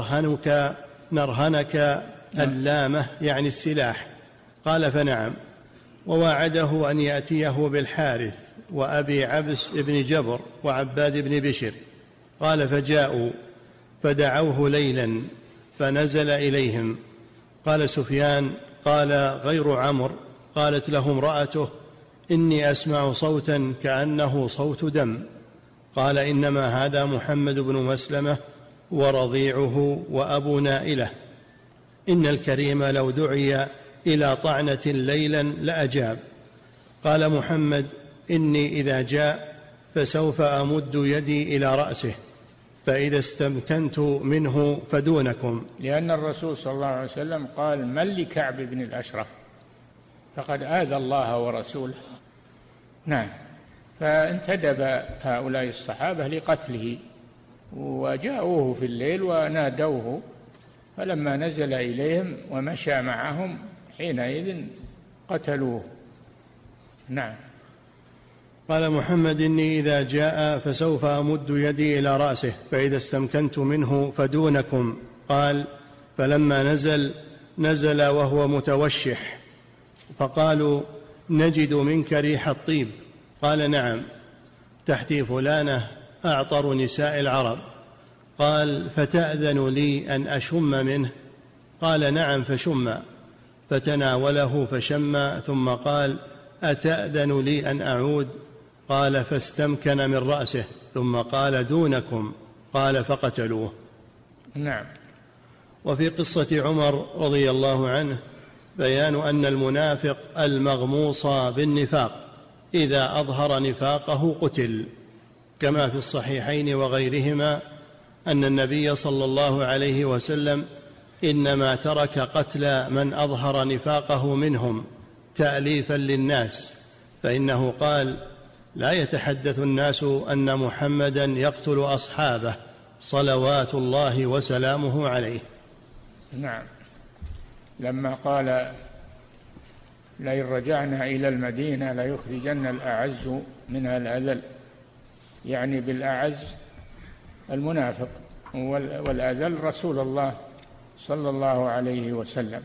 نرهنك اللامة يعني السلاح. قال: فنعم. وواعده أن يأتيه بالحارث وأبي عبس بن جبر وعباد بن بشر. قال: فجاءوا فدعوه ليلا فنزل إليهم. قال سفيان: قال غير عمرو: قالت له امرأته: إني أسمع صوتا كأنه صوت دم. قال: إنما هذا محمد بن مسلمة ورضيعه وأبو نائلة. إن الكريم لو دعي إلى طعنة ليلا لأجاب. قال محمد: إني إذا جاء فسوف أمد يدي إلى رأسه، فإذا استمكنت منه فدونكم. لأن الرسول صلى الله عليه وسلم قال: من لكعب بن الأشرف فقد آذى الله ورسوله. نعم. فانتدب هؤلاء الصحابة لقتله، وجاءوه في الليل ونادوه، فلما نزل إليهم ومشى معهم حينئذ قتلوه. نعم. قال محمد: إني إذا جاء فسوف أمد يدي إلى رأسه، فإذا استمكنت منه فدونكم. قال: فلما نزل وهو متوشح، فقالوا: نجد منك ريح الطيب. قال: نعم، تحتي فلانة أعطر نساء العرب. قال: فتأذن لي أن أشم منه؟ قال: نعم، فشم. فتناوله فشم، ثم قال: أتأذن لي أن أعود؟ قال: فاستمكن من رأسه، ثم قال: دونكم. قال: فقتلوه. نعم. وفي قصة عمر رضي الله عنه بيان أن المنافق المغموص بالنفاق إذا أظهر نفاقه قتل، كما في الصحيحين وغيرهما أن النبي صلى الله عليه وسلم إنما ترك قتل من أظهر نفاقه منهم تأليفا للناس، فإنه قال: لا يتحدث الناس أن محمدا يقتل أصحابه صلوات الله وسلامه عليه. نعم. لما قال: لئن رجعنا إلى المدينة ليخرجن الأعز منها الأذل، يعني بالأعز المنافق، والأذل رسول الله صلى الله عليه وسلم.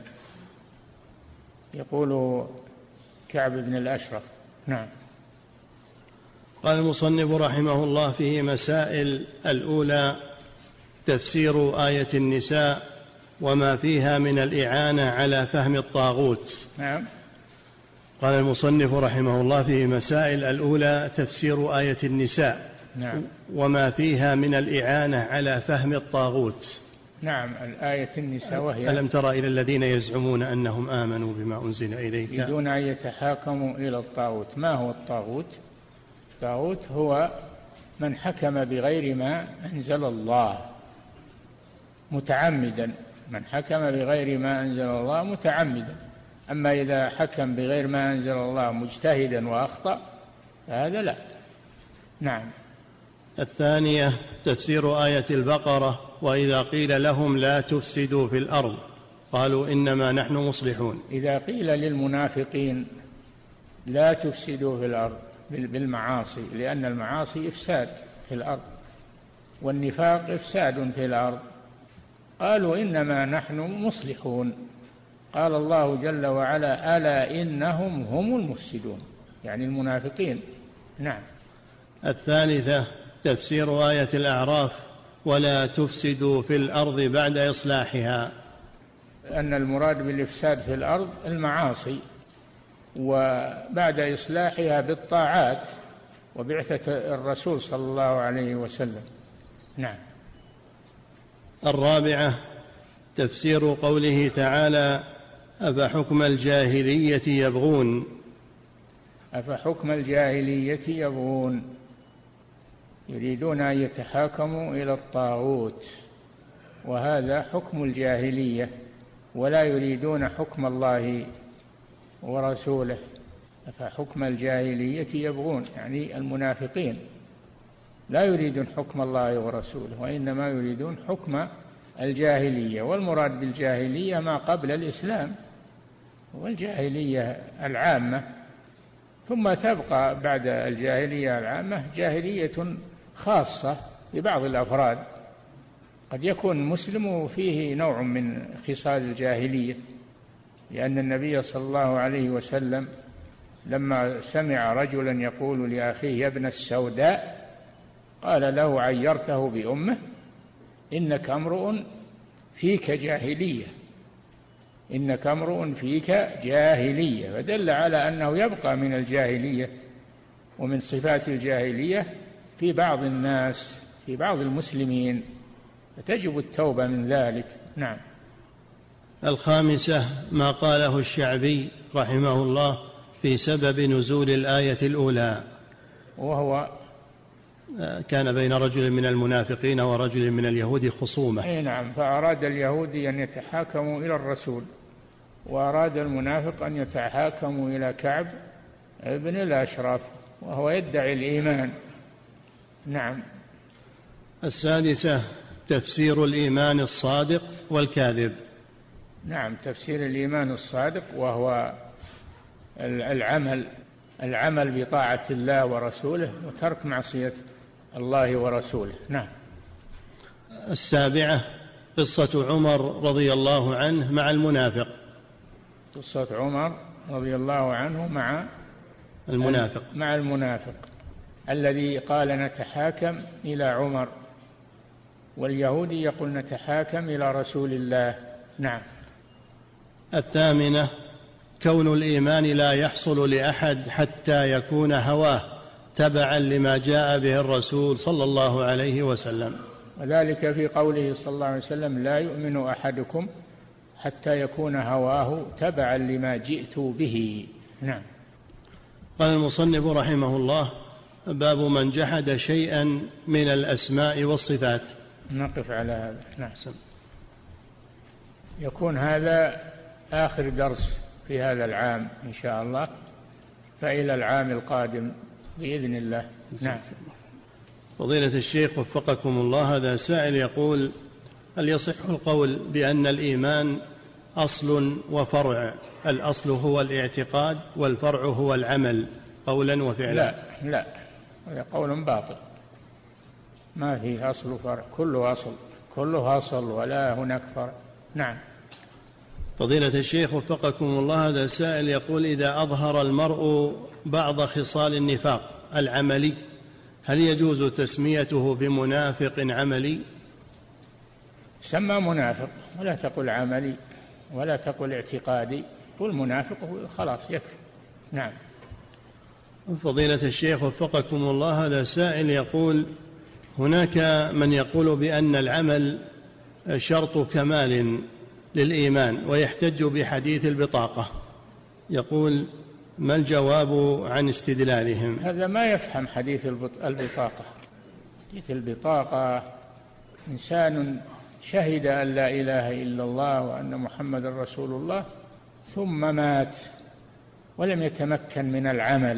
يقول كعب بن الأشرف. نعم. قال المصنف رحمه الله فيه مسائل. الأولى تفسير آية النساء وما فيها من الإعانة على فهم الطاغوت. نعم. قال المصنف رحمه الله فيه مسائل. الأولى تفسير آية النساء. نعم. وما فيها من الإعانة على فهم الطاغوت. نعم. الآية النساء وهي ألم تر إلى الذين يزعمون أنهم آمنوا بما أنزل إليك يريدون أن يتحاكموا إلى الطاغوت. ما هو الطاغوت؟ الطاغوت هو من حكم بغير ما أنزل الله متعمدا، من حكم بغير ما أنزل الله متعمدا. أما إذا حكم بغير ما أنزل الله مجتهدا وأخطأ فهذا لا. نعم. الثانية تفسير آية البقرة وإذا قيل لهم لا تفسدوا في الأرض قالوا إنما نحن مصلحون. إذا قيل للمنافقين لا تفسدوا في الأرض بالمعاصي، لأن المعاصي إفساد في الأرض والنفاق إفساد في الأرض، قالوا إنما نحن مصلحون. قال الله جل وعلا ألا إنهم هم المفسدون، يعني المنافقين. نعم. الثالثة تفسير آية الأعراف ولا تفسدوا في الأرض بعد إصلاحها. أن المراد بالإفساد في الأرض المعاصي، وبعد إصلاحها بالطاعات وبعثة الرسول صلى الله عليه وسلم. نعم. الرابعة تفسير قوله تعالى أفحكم الجاهلية يبغون. أفحكم الجاهلية يبغون، يريدون أن يتحاكموا إلى الطاغوت، وهذا حكم الجاهلية، ولا يريدون حكم الله ورسوله. أفحكم الجاهلية يبغون، يعني المنافقين لا يريدون حكم الله ورسوله، وإنما يريدون حكم الجاهلية. والمراد بالجاهلية ما قبل الإسلام، والجاهلية العامة، ثم تبقى بعد الجاهلية العامة جاهلية خاصة ببعض الأفراد، قد يكون مسلم فيه نوع من خصال الجاهلية، لأن النبي صلى الله عليه وسلم لما سمع رجلا يقول لأخيه يا ابن السوداء قال له عيرته بأمه إنك امرؤ فيك جاهلية، إنك امرؤ فيك جاهلية، فدل على أنه يبقى من الجاهلية ومن صفات الجاهلية في بعض الناس، في بعض المسلمين، فتجب التوبة من ذلك. نعم. الخامسة ما قاله الشعبي رحمه الله في سبب نزول الآية الأولى، وهو كان بين رجل من المنافقين ورجل من اليهود خصومة. نعم. فأراد اليهودي أن يتحاكموا إلى الرسول، وأراد المنافق أن يتحاكموا إلى كعب ابن الأشرف وهو يدعي الإيمان. نعم. السادسة تفسير الإيمان الصادق والكاذب. نعم. تفسير الإيمان الصادق وهو العمل بطاعة الله ورسوله وترك معصية الله ورسوله. نعم. السابعة قصة عمر رضي الله عنه مع المنافق. قصة عمر رضي الله عنه مع المنافق الذي قال نتحاكم إلى عمر، واليهودي يقول نتحاكم إلى رسول الله. نعم. الثامنة كون الإيمان لا يحصل لأحد حتى يكون هواه تبعا لما جاء به الرسول صلى الله عليه وسلم، وذلك في قوله صلى الله عليه وسلم لا يؤمن أحدكم حتى يكون هواه تبعا لما جئت به. نعم. قال المصنف رحمه الله باب من جحد شيئا من الأسماء والصفات. نقف على هذا. نعم. يكون هذا آخر درس في هذا العام إن شاء الله، فإلى العام القادم بإذن الله. نعم. فضيلة الشيخ وفقكم الله، هذا سائل يقول هل يصح القول بأن الإيمان أصل وفرع؟ الأصل هو الاعتقاد والفرع هو العمل قولا وفعلا. لا، هذا قول باطل، ما فيه أصل وفرع، كله أصل ولا هناك فرع. نعم. فضيلة الشيخ وفقكم الله، هذا سائل يقول إذا أظهر المرء بعض خصال النفاق العملي هل يجوز تسميته بمنافق عملي؟ سمى منافق، ولا تقل عملي ولا تقل اعتقادي، قل منافق خلاص يكفي. نعم. فضيلة الشيخ وفقكم الله، هذا سائل يقول: هناك من يقول بأن العمل شرط كمال للإيمان ويحتج بحديث البطاقة، يقول: ما الجواب عن استدلالهم؟ هذا ما يفهم حديث البطاقة. حديث البطاقة إنسان شهد أن لا إله إلا الله وأن محمد رسول الله ثم مات ولم يتمكن من العمل،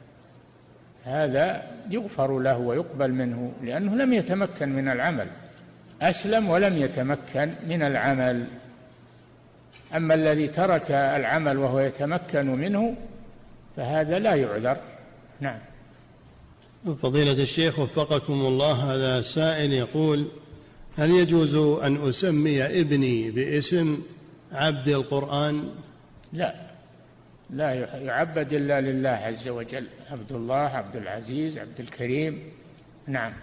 هذا يغفر له ويقبل منه لأنه لم يتمكن من العمل، أسلم ولم يتمكن من العمل. أما الذي ترك العمل وهو يتمكن منه فهذا لا يعذر. نعم. فضيلة الشيخ وفقكم الله، هذا سائل يقول: هل يجوز أن أسمي ابني باسم عبد القرآن؟ لا يعبد إلا لله عز وجل، عبد الله، عبد العزيز، عبد الكريم. نعم.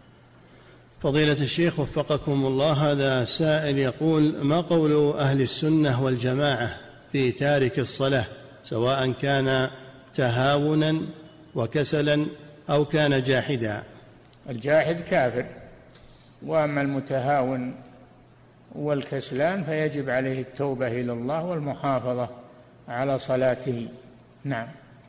فضيلة الشيخ وفقكم الله، هذا سائل يقول: ما قول أهل السنة والجماعة في تارك الصلاة، سواء كان تهاونا وكسلا أو كان جاحدا؟ الجاحد كافر، وأما المتهاون والكسلان فيجب عليه التوبة إلى الله والمحافظة على صلاته. نعم.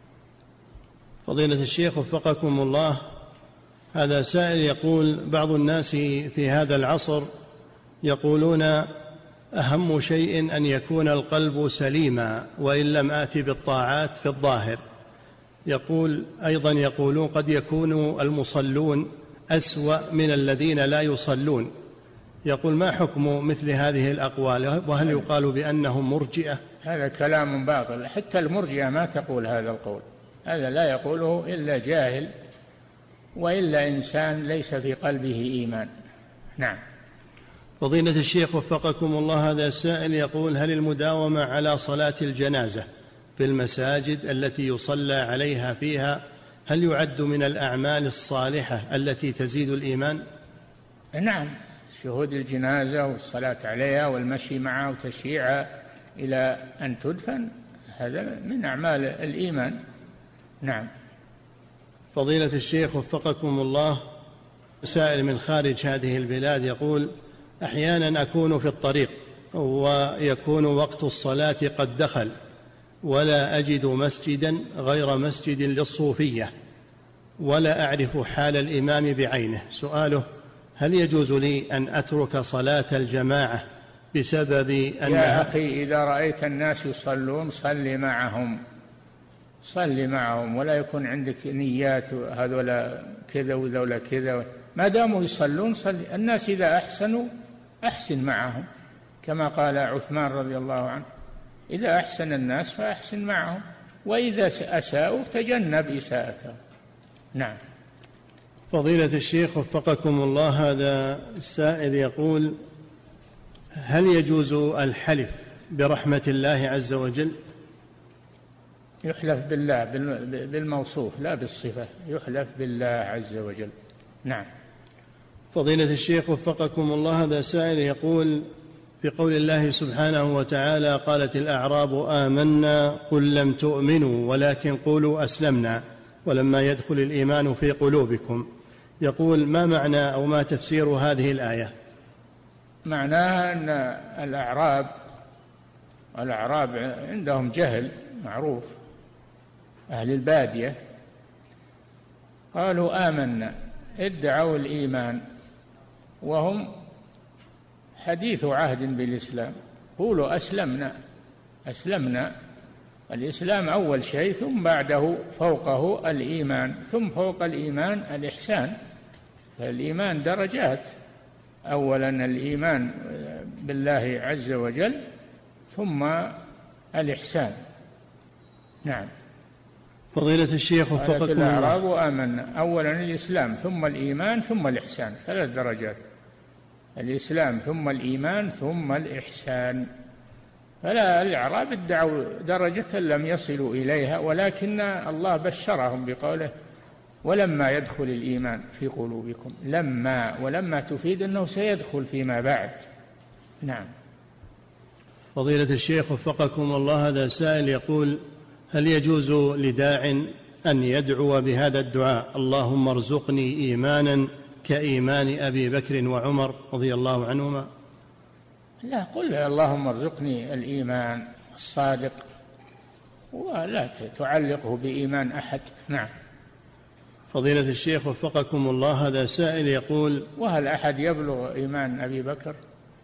فضيلة الشيخ وفقكم الله، هذا سائل يقول: بعض الناس في هذا العصر يقولون أهم شيء أن يكون القلب سليما وإن لم آتي بالطاعات في الظاهر. يقول أيضا يقولون قد يكون المصلون أسوأ من الذين لا يصلون. يقول: ما حكم مثل هذه الأقوال، وهل يقال بأنهم مرجئة؟ هذا كلام باطل، حتى المرجئة ما تقول هذا القول، هذا لا يقوله إلا جاهل وإلا إنسان ليس في قلبه إيمان. نعم. فضيلة الشيخ وفقكم الله، هذا السائل يقول: هل المداومة على صلاة الجنازة في المساجد التي يصلى عليها فيها هل يعد من الأعمال الصالحة التي تزيد الإيمان؟ نعم، شهود الجنازة والصلاة عليها والمشي معها وتشييعها إلى أن تدفن هذا من أعمال الإيمان. نعم. فضيلة الشيخ وفقكم الله، سائل من خارج هذه البلاد يقول: أحيانا أكون في الطريق ويكون وقت الصلاة قد دخل ولا أجد مسجدا غير مسجد للصوفية ولا أعرف حال الإمام بعينه. سؤاله: هل يجوز لي أن أترك صلاة الجماعة بسبب أن يا أخي إذا رأيت الناس يصلون صل معهم ولا يكون عندك نيات هذولا كذا وذولا كذا، ما داموا يصلون صل. الناس إذا أحسنوا أحسن معهم، كما قال عثمان رضي الله عنه: إذا أحسن الناس فأحسن معهم، وإذا أساءوا تجنب إساءتهم. نعم. فضيلة الشيخ وفقكم الله، هذا السائل يقول: هل يجوز الحلف برحمة الله عز وجل؟ يحلف بالله بالموصوف لا بالصفة، يحلف بالله عز وجل. نعم. فضيلة الشيخ وفقكم الله، هذا سائل يقول: في قول الله سبحانه وتعالى: قالت الأعراب آمنا قل لم تؤمنوا ولكن قولوا أسلمنا ولما يدخل الإيمان في قلوبكم، يقول: ما معنى أو ما تفسير هذه الآية؟ معناها أن الأعراب عندهم جهل معروف، أهل البادية قالوا آمنا، ادعوا الإيمان وهم حديث عهد بالإسلام، قولوا أسلمنا. الإسلام أول شيء، ثم بعده فوقه الإيمان، ثم فوق الإيمان الإحسان. فالإيمان درجات، أولا الإيمان بالله عز وجل ثم الإحسان. نعم. فضيلة الشيخ وفقكم الله، الأعراب آمنا، أولا الإسلام ثم الإيمان ثم الإحسان، 3 درجات: الإسلام ثم الإيمان ثم الإحسان. فلا الأعراب ادعوا درجة لم يصلوا إليها، ولكن الله بشرهم بقوله: ولما يدخل الإيمان في قلوبكم. ولما تفيد أنه سيدخل فيما بعد. نعم. فضيلة الشيخ وفقكم الله، هذا سائل يقول: هل يجوز لداع أن يدعو بهذا الدعاء: اللهم ارزقني إيمانا كإيمان أبي بكر وعمر رضي الله عنهما؟ لا، قل اللهم ارزقني الإيمان الصادق، ولا تعلقه بإيمان أحد. نعم. فضيلة الشيخ وفقكم الله، هذا سائل يقول: وهل أحد يبلغ إيمان أبي بكر؟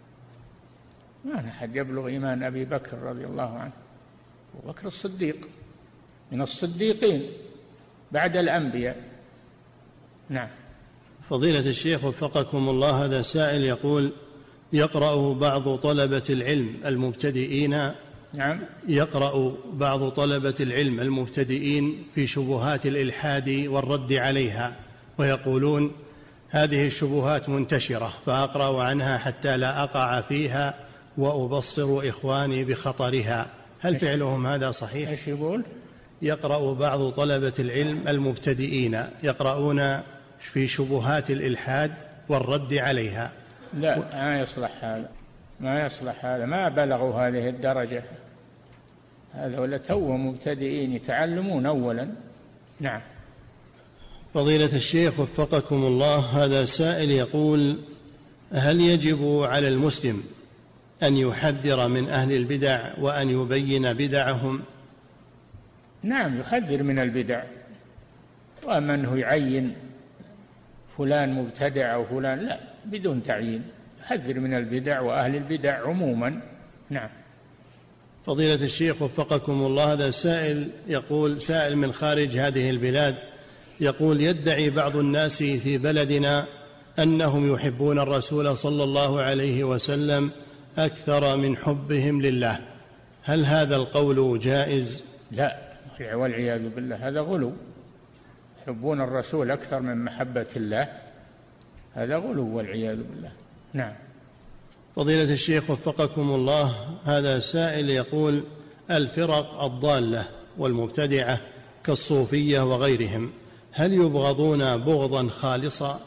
ما أحد يبلغ إيمان أبي بكر رضي الله عنه. أبو بكر الصديق من الصديقين بعد الأنبياء. نعم. فضيلة الشيخ وفقكم الله، هذا سائل يقول: يقرأ بعض طلبة العلم المبتدئين نعم. يقرأ بعض طلبة العلم المبتدئين في شبهات الإلحاد والرد عليها، ويقولون: هذه الشبهات منتشرة فأقرأ عنها حتى لا أقع فيها وأبصر إخواني بخطرها. هل فعلهم هذا صحيح؟ ايش يقول؟ يقرأ بعض طلبة العلم المبتدئين يقرؤون في شبهات الإلحاد والرد عليها. لا، ما يصلح هذا، ما يصلح هذا، ما بلغوا هذه الدرجة. هذا ولا توهم مبتدئين يتعلمون أولا. نعم. فضيلة الشيخ وفقكم الله، هذا سائل يقول: هل يجب على المسلم أن يحذر من أهل البدع وأن يبين بدعهم؟ نعم، يحذر من البدع، ومنه يعين فلان مبتدع أو فلان، لا، بدون تعيين، يحذر من البدع وأهل البدع عموما. نعم. فضيلة الشيخ وفقكم الله، هذا سائل يقول: سائل من خارج هذه البلاد يقول: يدعي بعض الناس في بلدنا أنهم يحبون الرسول صلى الله عليه وسلم أكثر من حبهم لله، هل هذا القول جائز؟ لا، والعياذ بالله، هذا غلو. يحبون الرسول أكثر من محبة الله، هذا غلو والعياذ بالله. نعم. فضيلة الشيخ وفقكم الله، هذا سائل يقول: الفرق الضالة والمبتدعة كالصوفية وغيرهم هل يبغضون بغضا خالصا؟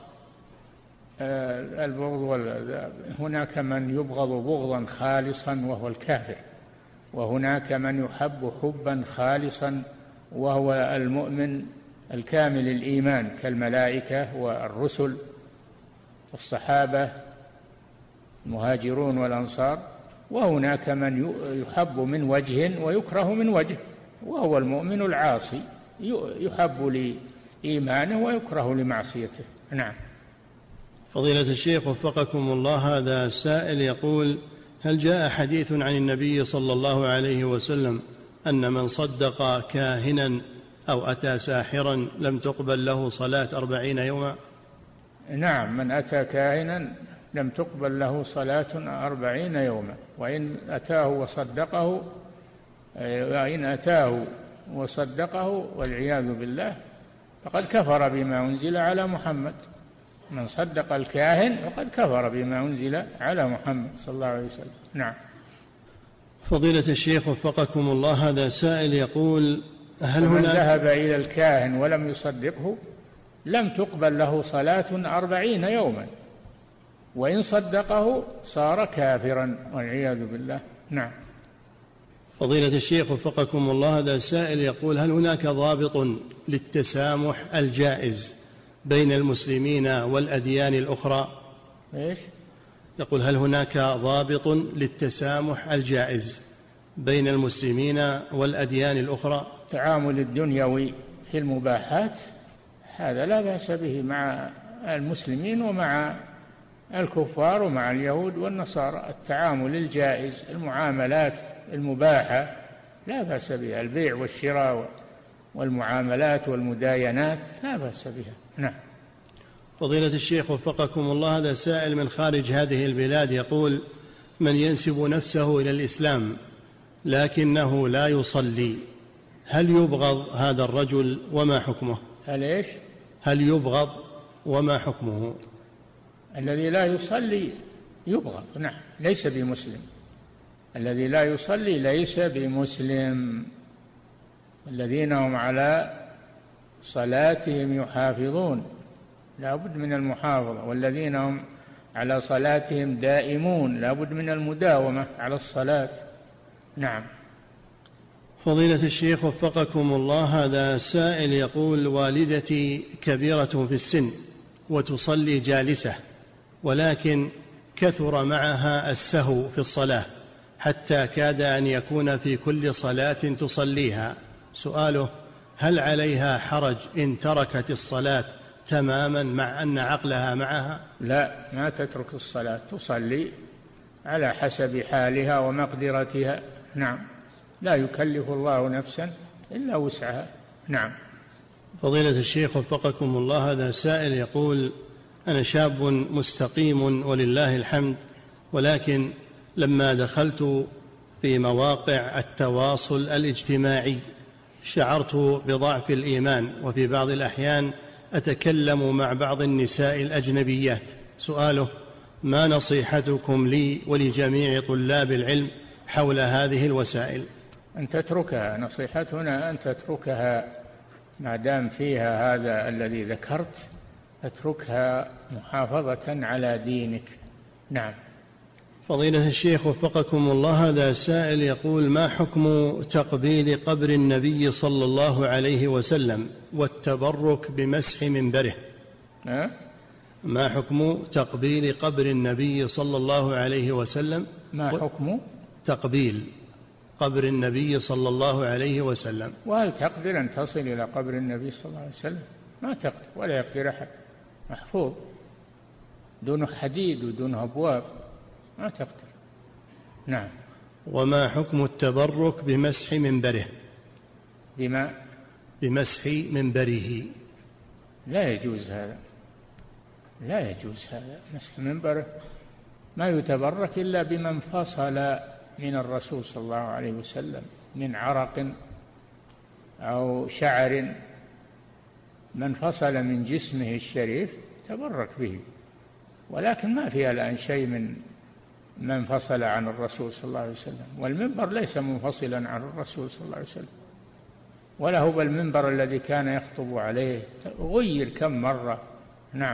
البغض هناك من يبغض بغضا خالصا وهو الكافر، وهناك من يحب حبا خالصا وهو المؤمن الكامل الإيمان كالملائكة والرسل والصحابة المهاجرون والأنصار، وهناك من يحب من وجه ويكره من وجه، وهو المؤمن العاصي يحب لإيمانه ويكره لمعصيته. نعم. فضيلة الشيخ وفقكم الله، هذا سائل يقول: هل جاء حديث عن النبي صلى الله عليه وسلم أن من صدق كاهنا أو أتى ساحرا لم تقبل له صلاة 40 يوما؟ نعم، من أتى كاهنا لم تقبل له صلاة 40 يوما، وإن أتاه وصدقه والعياذ بالله فقد كفر بما أنزل على محمد. من صدق الكاهن فقد كفر بما أنزل على محمد صلى الله عليه وسلم. نعم. فضيلة الشيخ وفقكم الله، هذا سائل يقول: هل من ذهب إلى الكاهن ولم يصدقه لم تقبل له صلاة 40 يوما، وإن صدقه صار كافرا والعياذ بالله. نعم. فضيلة الشيخ وفقكم الله، هذا سائل يقول: هل هناك ضابط للتسامح الجائز بين المسلمين والأديان الأخرى؟ إيش؟ يقول: هل هناك ضابط للتسامح الجائز بين المسلمين والأديان الأخرى؟ التعامل الدنيوي في المباحات هذا لا بأس به مع المسلمين ومع الكفار ومع اليهود والنصارى. التعامل الجائز، المعاملات المباحة لا بأس بها، البيع والشراء والمعاملات والمداينات لا بأس بها. نعم. فضيلة الشيخ وفقكم الله، هذا سائل من خارج هذه البلاد يقول: من ينسب نفسه إلى الإسلام لكنه لا يصلي هل يبغض هذا الرجل وما حكمه؟ هل يبغض وما حكمه؟ الذي لا يصلي يبغض، نعم، ليس بمسلم. الذي لا يصلي ليس بمسلم. الذين هم على صلاتهم يحافظون، لا بد من المحافظة. والذين هم على صلاتهم دائمون، لا بد من المداومة على الصلاة. نعم. فضيلة الشيخ وفقكم الله، هذا سائل يقول: والدتي كبيرة في السن وتصلي جالسة، ولكن كثر معها السهو في الصلاة حتى كاد أن يكون في كل صلاة تصليها. سؤاله: هل عليها حرج إن تركت الصلاة تماما مع أن عقلها معها؟ لا، ما تترك الصلاة، تصلي على حسب حالها ومقدرتها. نعم، لا يكلف الله نفسا إلا وسعها. نعم. فضيلة الشيخ وفقكم الله، هذا سائل يقول: أنا شاب مستقيم ولله الحمد، ولكن لما دخلت في مواقع التواصل الاجتماعي شعرت بضعف الإيمان، وفي بعض الأحيان أتكلم مع بعض النساء الأجنبيات. سؤاله: ما نصيحتكم لي ولجميع طلاب العلم حول هذه الوسائل؟ أن تتركها، نصيحتنا أن تتركها ما دام فيها هذا الذي ذكرت، اتركها محافظة على دينك. نعم. فضيلة الشيخ وفقكم الله، هذا سائل يقول: ما حكم تقبيل قبر النبي صلى الله عليه وسلم والتبرك بمسح منبره؟ ما حكم تقبيل قبر النبي صلى الله عليه وسلم؟ ما حكم تقبيل قبر النبي صلى الله عليه وسلم. وهل تقدر أن تصل إلى قبر النبي صلى الله عليه وسلم؟ ما تقدر، ولا يقدر أحد، محفوظ دونه حديد ودونه أبواب، ما تقدر. نعم. وما حكم التبرك بمسح منبره؟ بمسح منبره. لا يجوز هذا، لا يجوز هذا. مسح منبره ما يتبرك إلا بمن فصل من الرسول صلى الله عليه وسلم من عرق أو شعر، من فصل من جسمه الشريف تبرك به، ولكن ما فيها الآن شيء من فصل عن الرسول صلى الله عليه وسلم. والمنبر ليس منفصلا عن الرسول صلى الله عليه وسلم، ولا هو المنبر الذي كان يخطب عليه، غير كم مرة. نعم.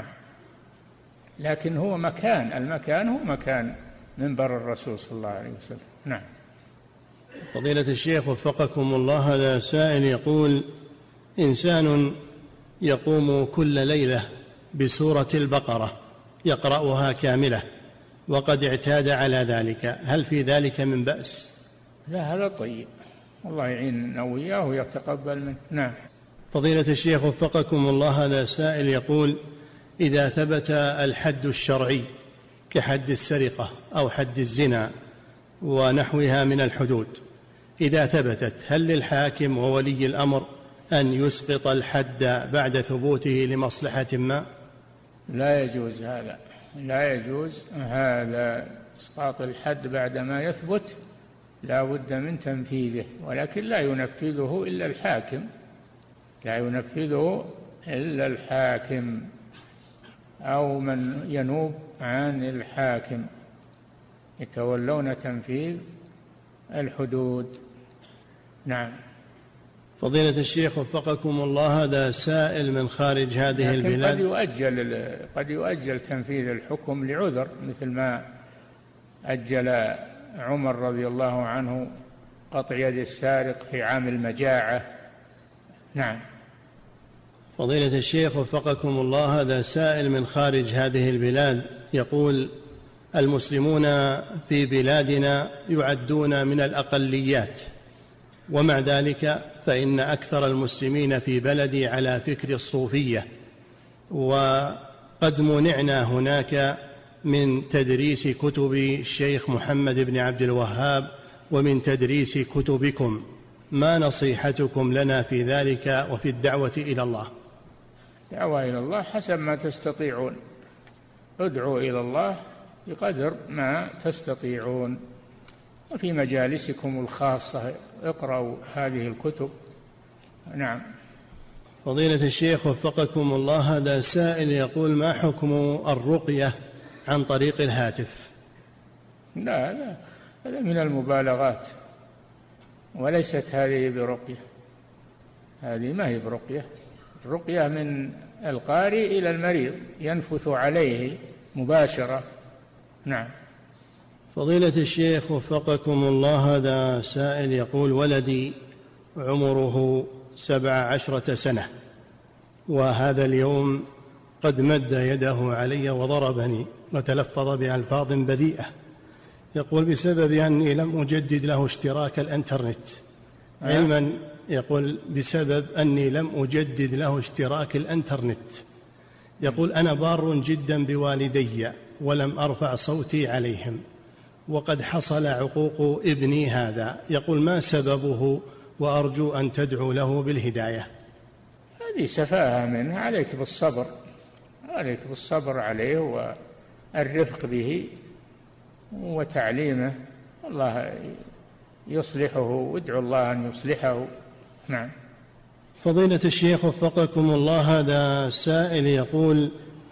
لكن هو المكان هو مكان منبر الرسول صلى الله عليه وسلم. نعم. فضيلة الشيخ وفقكم الله، هذا سائل يقول: إنسان يقوم كل ليلة بسورة البقرة يقرأها كاملة وقد اعتاد على ذلك، هل في ذلك من بأس؟ لا، هذا طيب، الله يعيننا وإياه ويتقبل منه. نعم. فضيلة الشيخ وفقكم الله، هذا سائل يقول: إذا ثبت الحد الشرعي كحد السرقة أو حد الزنا ونحوها من الحدود، إذا ثبتت، هل للحاكم وولي الأمر أن يسقط الحد بعد ثبوته لمصلحة ما؟ لا يجوز هذا، لا يجوز هذا. إسقاط الحد بعد ما يثبت لا بد من تنفيذه، ولكن لا ينفذه إلا الحاكم، لا ينفذه إلا الحاكم أو من ينوب عن الحاكم، يتولون تنفيذ الحدود. نعم. فضيلة الشيخ وفقكم الله، هذا سائل من خارج هذه البلاد. قد يؤجل تنفيذ الحكم لعذر، مثل ما أجل عمر رضي الله عنه قطع يد السارق في عام المجاعة. نعم. فضيلة الشيخ وفقكم الله، هذا سائل من خارج هذه البلاد يقول: المسلمون في بلادنا يعدون من الأقليات، ومع ذلك فإن أكثر المسلمين في بلدي على فكر الصوفية، وقد منعنا هناك من تدريس كتب الشيخ محمد بن عبد الوهاب ومن تدريس كتبكم، ما نصيحتكم لنا في ذلك وفي الدعوة إلى الله؟ دعوة إلى الله حسب ما تستطيعون، ادعوا إلى الله بقدر ما تستطيعون، وفي مجالسكم الخاصة اقرأوا هذه الكتب. نعم. فضيلة الشيخ وفقكم الله، هذا سائل يقول: ما حكم الرقية عن طريق الهاتف؟ لا، هذا من المبالغات، وليست هذه برقية، هذه ما هي برقية. الرقية من القارئ إلى المريض ينفث عليه مباشرة. نعم. فضيلة الشيخ وفقكم الله، هذا سائل يقول: ولدي عمره 17 سنة، وهذا اليوم قد مد يده علي وضربني وتلفظ بألفاظ بذيئة. يقول: بسبب أني لم أجدد له اشتراك الإنترنت. علما يقول: بسبب أني لم أجدد له اشتراك الإنترنت. يقول: أنا بار جدا بوالدي ولم أرفع صوتي عليهم، وقد حصل عقوق ابني هذا. يقول: ما سببه؟ وأرجو أن تدعو له بالهداية. هذه سفاهة منه، عليك بالصبر عليه والرفق به وتعليمه، الله يصلحه، وادعو الله أن يصلحه. نعم. فضيلة الشيخ وفقكم الله، هذا سائل يقول: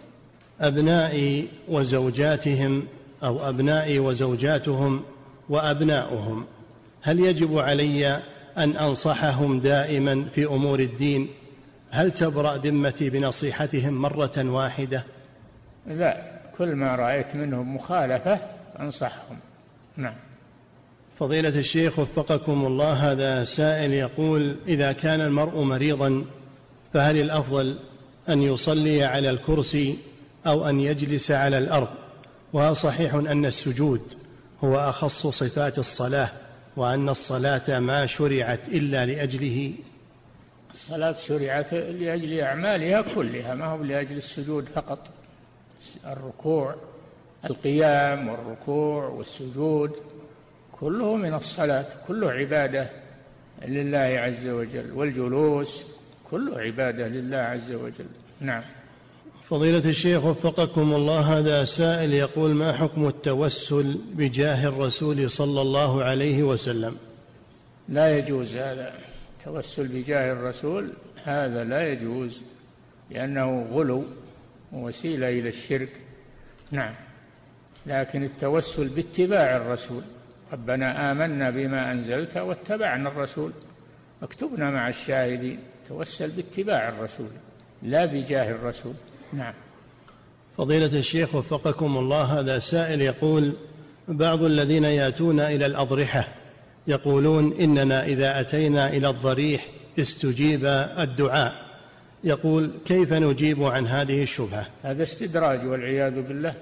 أبنائي وزوجاتهم أو أبنائي وزوجاتهم وأبناؤهم، هل يجب علي أن أنصحهم دائما في أمور الدين؟ هل تبرأ ذمتي بنصيحتهم مرة واحدة؟ لا، كل ما رأيت منهم مخالفة أنصحهم. نعم. فضيلة الشيخ وفقكم الله، هذا سائل يقول: إذا كان المرء مريضا فهل الأفضل أن يصلي على الكرسي أو أن يجلس على الأرض؟ وهل صحيح أن السجود هو أخص صفات الصلاة، وأن الصلاة ما شرعت إلا لأجله؟ الصلاة شرعت لأجل أعمالها كلها، ما هو لأجل السجود فقط. الركوع، القيام والركوع والسجود كله من الصلاة، كله عبادة لله عز وجل، والجلوس كله عبادة لله عز وجل. نعم. فضيلة الشيخ وفقكم الله، هذا سائل يقول: ما حكم التوسل بجاه الرسول صلى الله عليه وسلم؟ لا يجوز هذا، التوسل بجاه الرسول هذا لا يجوز، لأنه غلو ووسيلة إلى الشرك. نعم. لكن التوسل باتباع الرسول، ربنا آمنا بما أنزلت واتبعنا الرسول اكتبنا مع الشاهدين، توسل باتباع الرسول لا بجاه الرسول. نعم. فضيلة الشيخ وفقكم الله، هذا سائل يقول: بعض الذين يأتون إلى الأضرحة يقولون إننا إذا أتينا إلى الضريح استجيب الدعاء. يقول: كيف نجيب عن هذه الشبهة؟ هذا استدراج والعياذ بالله،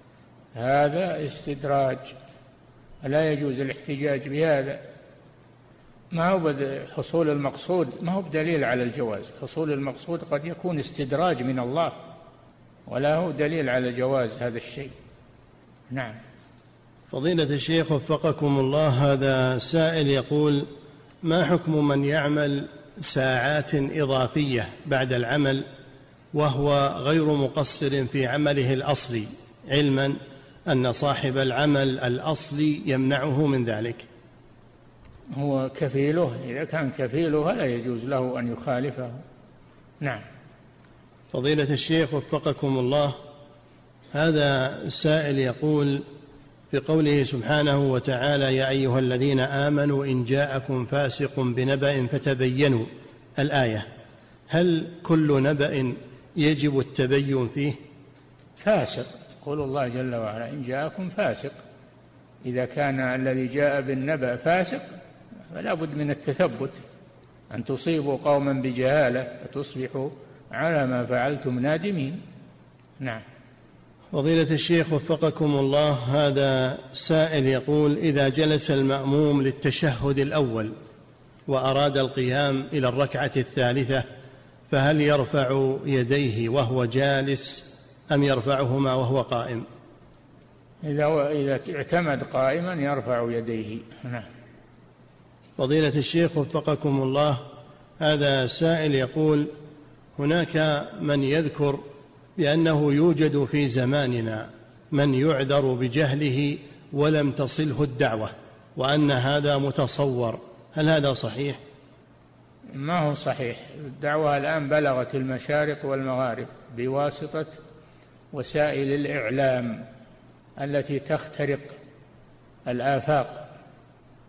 هذا استدراج، لا يجوز الاحتجاج بهذا. ما هو حصول المقصود ما هو بدليل على الجواز، حصول المقصود قد يكون استدراج من الله، ولا هو دليل على جواز هذا الشيء. نعم. فضيلة الشيخ وفقكم الله، هذا سائل يقول: ما حكم من يعمل ساعات إضافية بعد العمل وهو غير مقصر في عمله الأصلي، علما أن صاحب العمل الأصلي يمنعه من ذلك؟ هو كفيله، إذا كان كفيله لا يجوز له أن يخالفه. نعم. فضيلة الشيخ وفقكم الله، هذا السائل يقول: في قوله سبحانه وتعالى: يا أيها الذين آمنوا إن جاءكم فاسق بنبأ فتبينوا، الآية، هل كل نبأ يجب التبين فيه؟ فاسق، قول الله جل وعلا: إن جاءكم فاسق، إذا كان الذي جاء بالنبأ فاسق فلا بد من التثبت، أن تصيبوا قوما بجهالة فتصبحوا على ما فعلتم نادمين. نعم. فضيلة الشيخ وفقكم الله، هذا سائل يقول: إذا جلس المأموم للتشهد الأول وأراد القيام إلى الركعة الثالثة فهل يرفع يديه وهو جالس أم يرفعهما وهو قائم؟ إذا اعتمد قائما يرفع يديه. نعم. فضيلة الشيخ وفقكم الله، هذا سائل يقول: هناك من يذكر بأنه يوجد في زماننا من يعذر بجهله ولم تصله الدعوة، وأن هذا متصور، هل هذا صحيح؟ ما هو صحيح. الدعوة الآن بلغت المشارق والمغارب بواسطة وسائل الإعلام التي تخترق الآفاق،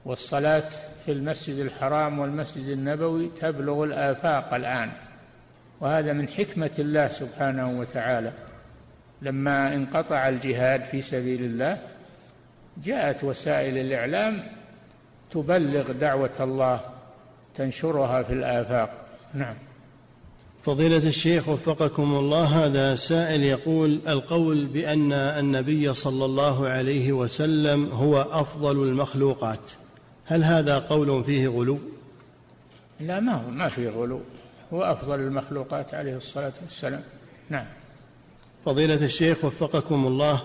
والصلاة في المسجد الحرام والمسجد النبوي تبلغ الآفاق الآن، وهذا من حكمة الله سبحانه وتعالى. لما انقطع الجهاد في سبيل الله جاءت وسائل الإعلام تبلغ دعوة الله، تنشرها في الآفاق. نعم. فضيلة الشيخ وفقكم الله، هذا سائل يقول: القول بأن النبي صلى الله عليه وسلم هو أفضل المخلوقات، هل هذا قول فيه غلو؟ لا، ما فيه غلو، هو أفضل المخلوقات عليه الصلاة والسلام. نعم. فضيلة الشيخ وفقكم الله،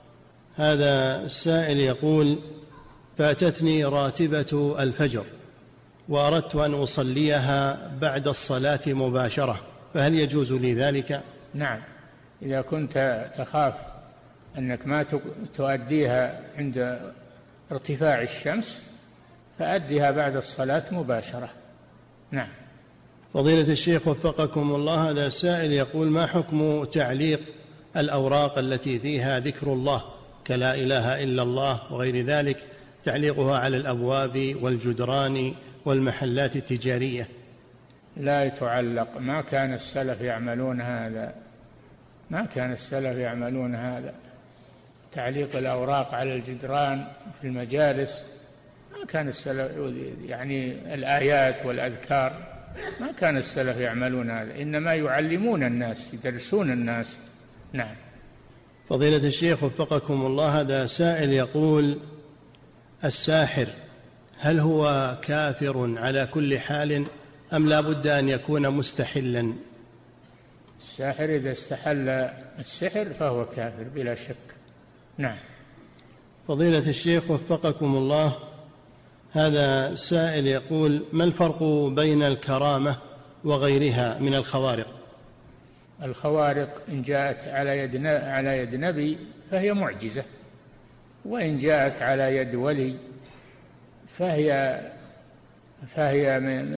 هذا السائل يقول: فاتتني راتبة الفجر وأردت أن أصليها بعد الصلاة مباشرة، فهل يجوز لي ذلك؟ نعم، إذا كنت تخاف أنك ما تؤديها عند ارتفاع الشمس فأديها بعد الصلاة مباشرة. نعم. فضيلة الشيخ وفقكم الله، هذا السائل يقول: ما حكم تعليق الأوراق التي فيها ذكر الله كلا إله إلا الله وغير ذلك، تعليقها على الأبواب والجدران والمحلات التجارية؟ لا يتعلق، ما كان السلف يعملون هذا، ما كان السلف يعملون هذا، تعليق الأوراق على الجدران في المجالس، ما كان السلف، يعني الآيات والأذكار، ما كان السلف يعملون هذا، إنما يعلمون الناس، يدرسون الناس. نعم. فضيلة الشيخ وفقكم الله، هذا سائل يقول: الساحر هل هو كافر على كل حال أم لا بد أن يكون مستحلا؟ الساحر إذا استحل السحر فهو كافر بلا شك. نعم. فضيلة الشيخ وفقكم الله، هذا سائل يقول: ما الفرق بين الكرامة وغيرها من الخوارق؟ الخوارق إن جاءت على يد نبي فهي معجزة، وإن جاءت على يد ولي فهي